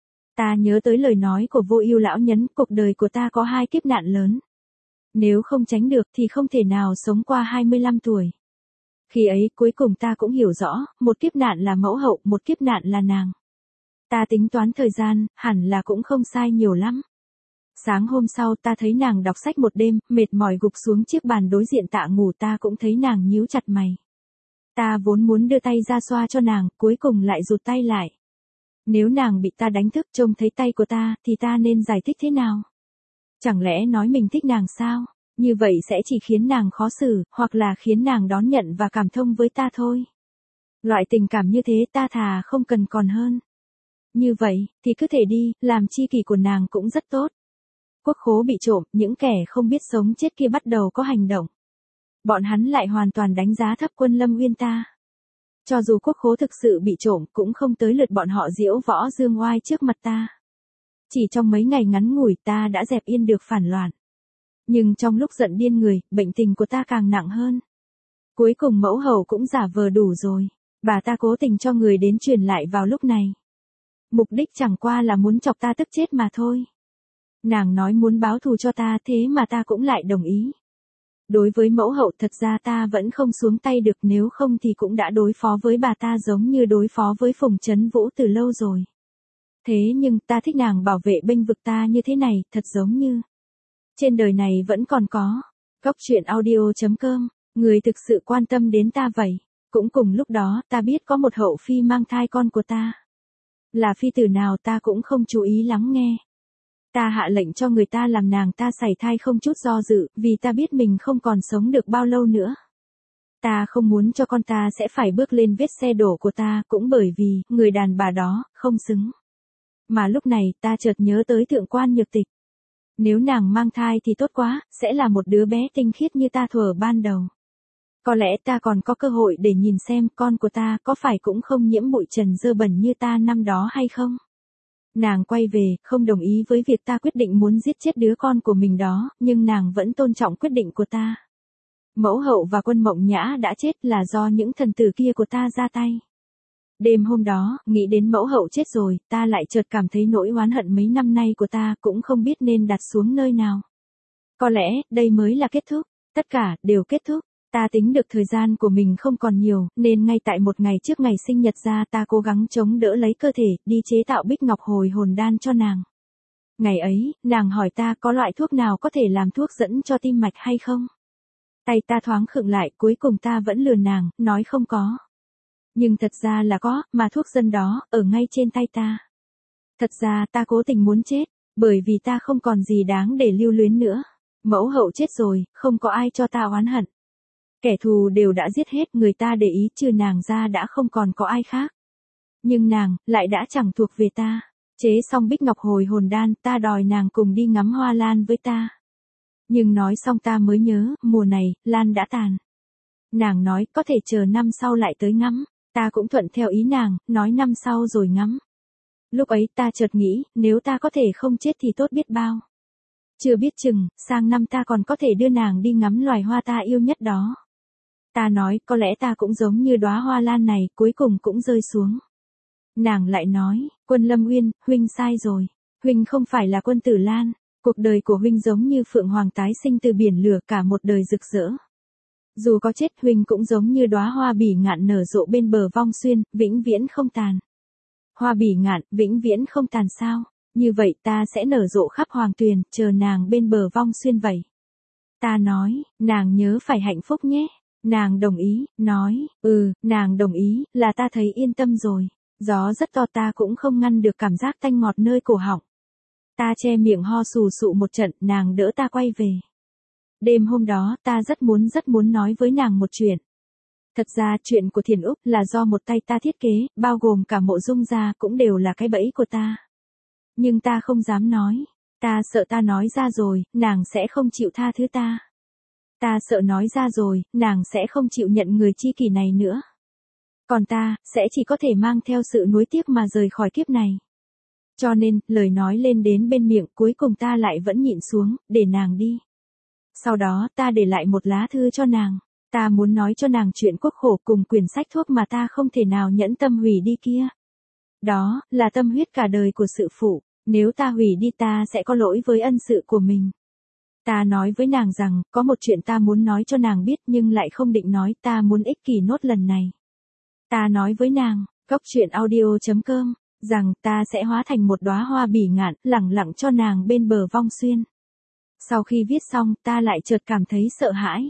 Ta nhớ tới lời nói của Vô Ưu lão nhân, cuộc đời của ta có hai kiếp nạn lớn. Nếu không tránh được thì không thể nào sống qua hai mươi lăm tuổi. Khi ấy cuối cùng ta cũng hiểu rõ, một kiếp nạn là mẫu hậu, một kiếp nạn là nàng. Ta tính toán thời gian, hẳn là cũng không sai nhiều lắm. Sáng hôm sau ta thấy nàng đọc sách một đêm, mệt mỏi gục xuống chiếc bàn đối diện tạ ngủ, ta cũng thấy nàng nhíu chặt mày. Ta vốn muốn đưa tay ra xoa cho nàng, cuối cùng lại rụt tay lại. Nếu nàng bị ta đánh thức trông thấy tay của ta, thì ta nên giải thích thế nào? Chẳng lẽ nói mình thích nàng sao? Như vậy sẽ chỉ khiến nàng khó xử, hoặc là khiến nàng đón nhận và cảm thông với ta thôi. Loại tình cảm như thế ta thà không cần còn hơn. Như vậy, thì cứ thể đi, làm tri kỷ của nàng cũng rất tốt. Quốc khố bị trộm, những kẻ không biết sống chết kia bắt đầu có hành động. Bọn hắn lại hoàn toàn đánh giá thấp Quân Lâm Uyên ta. Cho dù quốc khố thực sự bị trộm, cũng không tới lượt bọn họ diễu võ dương oai trước mặt ta. Chỉ trong mấy ngày ngắn ngủi ta đã dẹp yên được phản loạn. Nhưng trong lúc giận điên người, bệnh tình của ta càng nặng hơn. Cuối cùng mẫu hậu cũng giả vờ đủ rồi. Bà ta cố tình cho người đến truyền lại vào lúc này. Mục đích chẳng qua là muốn chọc ta tức chết mà thôi. Nàng nói muốn báo thù cho ta, thế mà ta cũng lại đồng ý. Đối với mẫu hậu thật ra ta vẫn không xuống tay được, nếu không thì cũng đã đối phó với bà ta giống như đối phó với Phùng Trấn Vũ từ lâu rồi. Thế nhưng ta thích nàng bảo vệ bênh vực ta như thế này, thật giống như trên đời này vẫn còn có. Góc truyện audio chấm com, người thực sự quan tâm đến ta vậy. Cũng cùng lúc đó ta biết có một hậu phi mang thai con của ta. Là phi tử nào ta cũng không chú ý lắng nghe. Ta hạ lệnh cho người ta làm nàng ta sảy thai không chút do dự, vì ta biết mình không còn sống được bao lâu nữa. Ta không muốn cho con ta sẽ phải bước lên vết xe đổ của ta, cũng bởi vì, người đàn bà đó, không xứng. Mà lúc này, ta chợt nhớ tới thượng quan Nhược Tịch. Nếu nàng mang thai thì tốt quá, sẽ là một đứa bé tinh khiết như ta thuở ban đầu. Có lẽ ta còn có cơ hội để nhìn xem con của ta có phải cũng không nhiễm bụi trần dơ bẩn như ta năm đó hay không. Nàng quay về, không đồng ý với việc ta quyết định muốn giết chết đứa con của mình đó, nhưng nàng vẫn tôn trọng quyết định của ta. Mẫu hậu và Quân Mộng Nhã đã chết là do những thần tử kia của ta ra tay. Đêm hôm đó, nghĩ đến mẫu hậu chết rồi, ta lại chợt cảm thấy nỗi oán hận mấy năm nay của ta cũng không biết nên đặt xuống nơi nào. Có lẽ, đây mới là kết thúc, tất cả, đều kết thúc. Ta tính được thời gian của mình không còn nhiều, nên ngay tại một ngày trước ngày sinh nhật ra ta cố gắng chống đỡ lấy cơ thể, đi chế tạo bích ngọc hồi hồn đan cho nàng. Ngày ấy, nàng hỏi ta có loại thuốc nào có thể làm thuốc dẫn cho tim mạch hay không? Tay ta thoáng khựng lại, cuối cùng ta vẫn lừa nàng, nói không có. Nhưng thật ra là có, mà thuốc dân đó, ở ngay trên tay ta. Thật ra ta cố tình muốn chết, bởi vì ta không còn gì đáng để lưu luyến nữa. Mẫu hậu chết rồi, không có ai cho ta oán hận. Kẻ thù đều đã giết hết, người ta để ý trừ nàng ra đã không còn có ai khác. Nhưng nàng, lại đã chẳng thuộc về ta. Chế xong bích ngọc hồi hồn đan, ta đòi nàng cùng đi ngắm hoa lan với ta. Nhưng nói xong ta mới nhớ, mùa này, lan đã tàn. Nàng nói, có thể chờ năm sau lại tới ngắm. Ta cũng thuận theo ý nàng, nói năm sau rồi ngắm. Lúc ấy ta chợt nghĩ, nếu ta có thể không chết thì tốt biết bao. Chưa biết chừng, sang năm ta còn có thể đưa nàng đi ngắm loài hoa ta yêu nhất đó. Ta nói, có lẽ ta cũng giống như đóa hoa lan này, cuối cùng cũng rơi xuống. Nàng lại nói, Quân Lâm Uyên, huynh sai rồi. Huynh không phải là Quân Tử Lan. Cuộc đời của huynh giống như phượng hoàng tái sinh từ biển lửa, cả một đời rực rỡ. Dù có chết, huynh cũng giống như đóa hoa bỉ ngạn nở rộ bên bờ vong xuyên, vĩnh viễn không tàn. Hoa bỉ ngạn, vĩnh viễn không tàn sao? Như vậy ta sẽ nở rộ khắp hoàng tuyền, chờ nàng bên bờ vong xuyên vậy. Ta nói, nàng nhớ phải hạnh phúc nhé. Nàng đồng ý, nói, ừ, nàng đồng ý, là ta thấy yên tâm rồi. Gió rất to, ta cũng không ngăn được cảm giác tanh ngọt nơi cổ họng. Ta che miệng ho sù sụ một trận, nàng đỡ ta quay về. Đêm hôm đó, ta rất muốn rất muốn nói với nàng một chuyện. Thật ra, chuyện của Thiền Úc là do một tay ta thiết kế, bao gồm cả Mộ Dung gia cũng đều là cái bẫy của ta. Nhưng ta không dám nói. Ta sợ ta nói ra rồi, nàng sẽ không chịu tha thứ ta. Ta sợ nói ra rồi, nàng sẽ không chịu nhận người tri kỷ này nữa. Còn ta, sẽ chỉ có thể mang theo sự nuối tiếc mà rời khỏi kiếp này. Cho nên, lời nói lên đến bên miệng, cuối cùng ta lại vẫn nhịn xuống, để nàng đi. Sau đó, ta để lại một lá thư cho nàng. Ta muốn nói cho nàng chuyện quốc khổ cùng quyển sách thuốc mà ta không thể nào nhẫn tâm hủy đi kia. Đó, là tâm huyết cả đời của sự phụ. Nếu ta hủy đi ta sẽ có lỗi với ân sự của mình. Ta nói với nàng rằng, có một chuyện ta muốn nói cho nàng biết nhưng lại không định nói, ta muốn ích kỷ nốt lần này. Ta nói với nàng, góc truyện audio chấm com, rằng ta sẽ hóa thành một đóa hoa bỉ ngạn, lẳng lặng cho nàng bên bờ vong xuyên. Sau khi viết xong, ta lại chợt cảm thấy sợ hãi.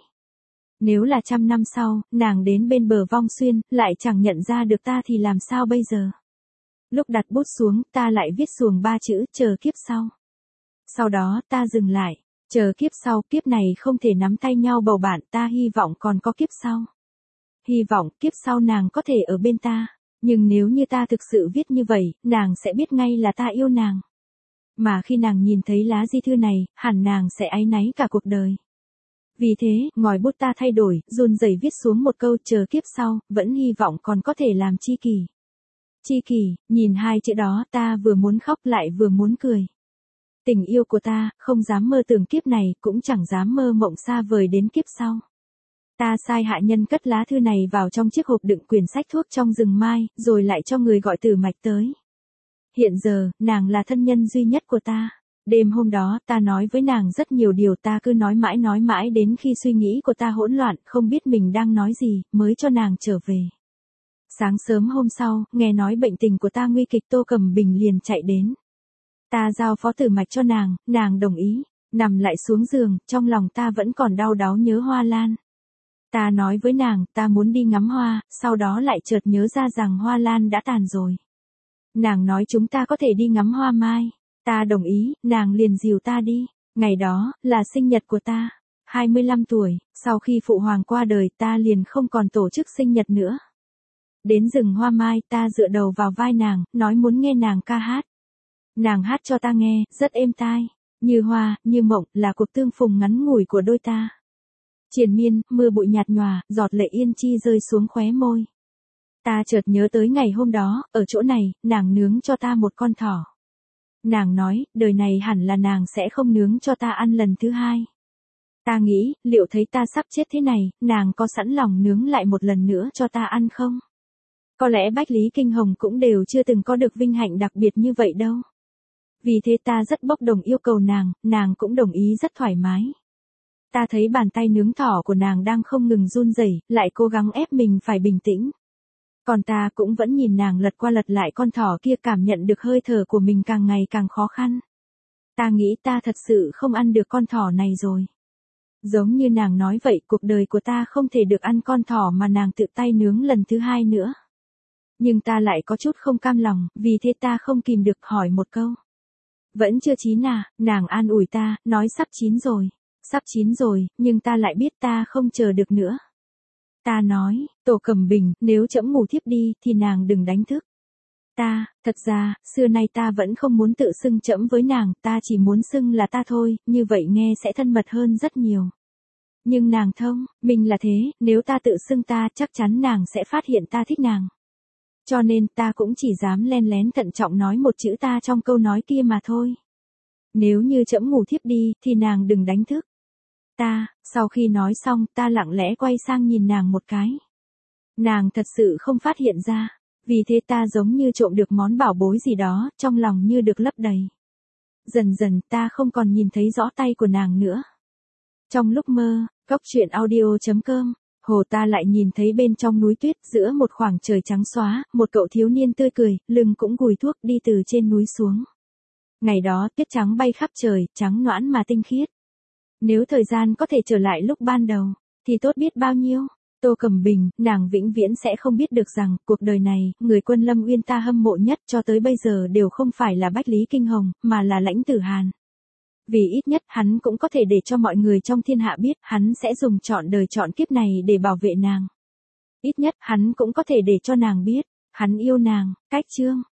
Nếu là trăm năm sau, nàng đến bên bờ vong xuyên, lại chẳng nhận ra được ta thì làm sao bây giờ? Lúc đặt bút xuống, ta lại viết xuồng ba chữ, chờ kiếp sau. Sau đó, ta dừng lại. Chờ kiếp sau, kiếp này không thể nắm tay nhau bầu bạn, ta hy vọng còn có kiếp sau. Hy vọng, kiếp sau nàng có thể ở bên ta. Nhưng nếu như ta thực sự viết như vậy, nàng sẽ biết ngay là ta yêu nàng. Mà khi nàng nhìn thấy lá di thư này, hẳn nàng sẽ áy náy cả cuộc đời. Vì thế, ngòi bút ta thay đổi, run rẩy viết xuống một câu chờ kiếp sau, vẫn hy vọng còn có thể làm tri kỷ. Tri kỷ, nhìn hai chữ đó ta vừa muốn khóc lại vừa muốn cười. Tình yêu của ta, không dám mơ tưởng kiếp này, cũng chẳng dám mơ mộng xa vời đến kiếp sau. Ta sai hạ nhân cất lá thư này vào trong chiếc hộp đựng quyển sách thuốc trong rừng mai, rồi lại cho người gọi Tử Mạch tới. Hiện giờ, nàng là thân nhân duy nhất của ta. Đêm hôm đó, ta nói với nàng rất nhiều điều, ta cứ nói mãi nói mãi đến khi suy nghĩ của ta hỗn loạn, không biết mình đang nói gì, mới cho nàng trở về. Sáng sớm hôm sau, nghe nói bệnh tình của ta nguy kịch, Tô Cẩm Bình liền chạy đến. Ta giao phó Tử Mạch cho nàng, nàng đồng ý, nằm lại xuống giường, trong lòng ta vẫn còn đau đáu nhớ hoa lan. Ta nói với nàng, ta muốn đi ngắm hoa, sau đó lại chợt nhớ ra rằng hoa lan đã tàn rồi. Nàng nói chúng ta có thể đi ngắm hoa mai. Ta đồng ý, nàng liền dìu ta đi. Ngày đó, là sinh nhật của ta. hai mươi lăm tuổi, sau khi phụ hoàng qua đời ta liền không còn tổ chức sinh nhật nữa. Đến rừng hoa mai ta dựa đầu vào vai nàng, nói muốn nghe nàng ca hát. Nàng hát cho ta nghe, rất êm tai. Như hoa, như mộng, là cuộc tương phùng ngắn ngủi của đôi ta. Triền miên, mưa bụi nhạt nhòa, giọt lệ yên chi rơi xuống khóe môi. Ta chợt nhớ tới ngày hôm đó, ở chỗ này, nàng nướng cho ta một con thỏ. Nàng nói, đời này hẳn là nàng sẽ không nướng cho ta ăn lần thứ hai. Ta nghĩ, liệu thấy ta sắp chết thế này, nàng có sẵn lòng nướng lại một lần nữa cho ta ăn không? Có lẽ Bách Lý Kinh Hồng cũng đều chưa từng có được vinh hạnh đặc biệt như vậy đâu. Vì thế ta rất bốc đồng yêu cầu nàng, nàng cũng đồng ý rất thoải mái. Ta thấy bàn tay nướng thỏ của nàng đang không ngừng run rẩy, lại cố gắng ép mình phải bình tĩnh. Còn ta cũng vẫn nhìn nàng lật qua lật lại con thỏ kia, cảm nhận được hơi thở của mình càng ngày càng khó khăn. Ta nghĩ ta thật sự không ăn được con thỏ này rồi. Giống như nàng nói vậy, cuộc đời của ta không thể được ăn con thỏ mà nàng tự tay nướng lần thứ hai nữa. Nhưng ta lại có chút không cam lòng, vì thế ta không kìm được hỏi một câu. Vẫn chưa chín à? Nàng an ủi ta, nói sắp chín rồi. Sắp chín rồi, nhưng ta lại biết ta không chờ được nữa. Ta nói, Tổ Cẩm Bình, nếu trẫm ngủ thiếp đi, thì nàng đừng đánh thức. Ta, thật ra, xưa nay ta vẫn không muốn tự xưng trẫm với nàng, ta chỉ muốn xưng là ta thôi, như vậy nghe sẽ thân mật hơn rất nhiều. Nhưng nàng thông, mình là thế, nếu ta tự xưng ta, chắc chắn nàng sẽ phát hiện ta thích nàng. Cho nên ta cũng chỉ dám len lén thận trọng nói một chữ ta trong câu nói kia mà thôi. Nếu như trẫm ngủ thiếp đi, thì nàng đừng đánh thức. Ta, sau khi nói xong, ta lặng lẽ quay sang nhìn nàng một cái. Nàng thật sự không phát hiện ra, vì thế ta giống như trộm được món bảo bối gì đó, trong lòng như được lấp đầy. Dần dần ta không còn nhìn thấy rõ tay của nàng nữa. Trong lúc mơ, Cốc Truyện Audio chấm com, hồ ta lại nhìn thấy bên trong núi tuyết, giữa một khoảng trời trắng xóa, một cậu thiếu niên tươi cười, lưng cũng gùi thuốc đi từ trên núi xuống. Ngày đó tuyết trắng bay khắp trời, trắng nõn mà tinh khiết. Nếu thời gian có thể trở lại lúc ban đầu, thì tốt biết bao nhiêu. Tô Cẩm Bình, nàng vĩnh viễn sẽ không biết được rằng, cuộc đời này, người Quân Lâm Uyên ta hâm mộ nhất cho tới bây giờ đều không phải là Bách Lý Kinh Hồng, mà là Lãnh Tử Hàn. Vì ít nhất hắn cũng có thể để cho mọi người trong thiên hạ biết, hắn sẽ dùng trọn đời trọn kiếp này để bảo vệ nàng. Ít nhất hắn cũng có thể để cho nàng biết, hắn yêu nàng. Cách chương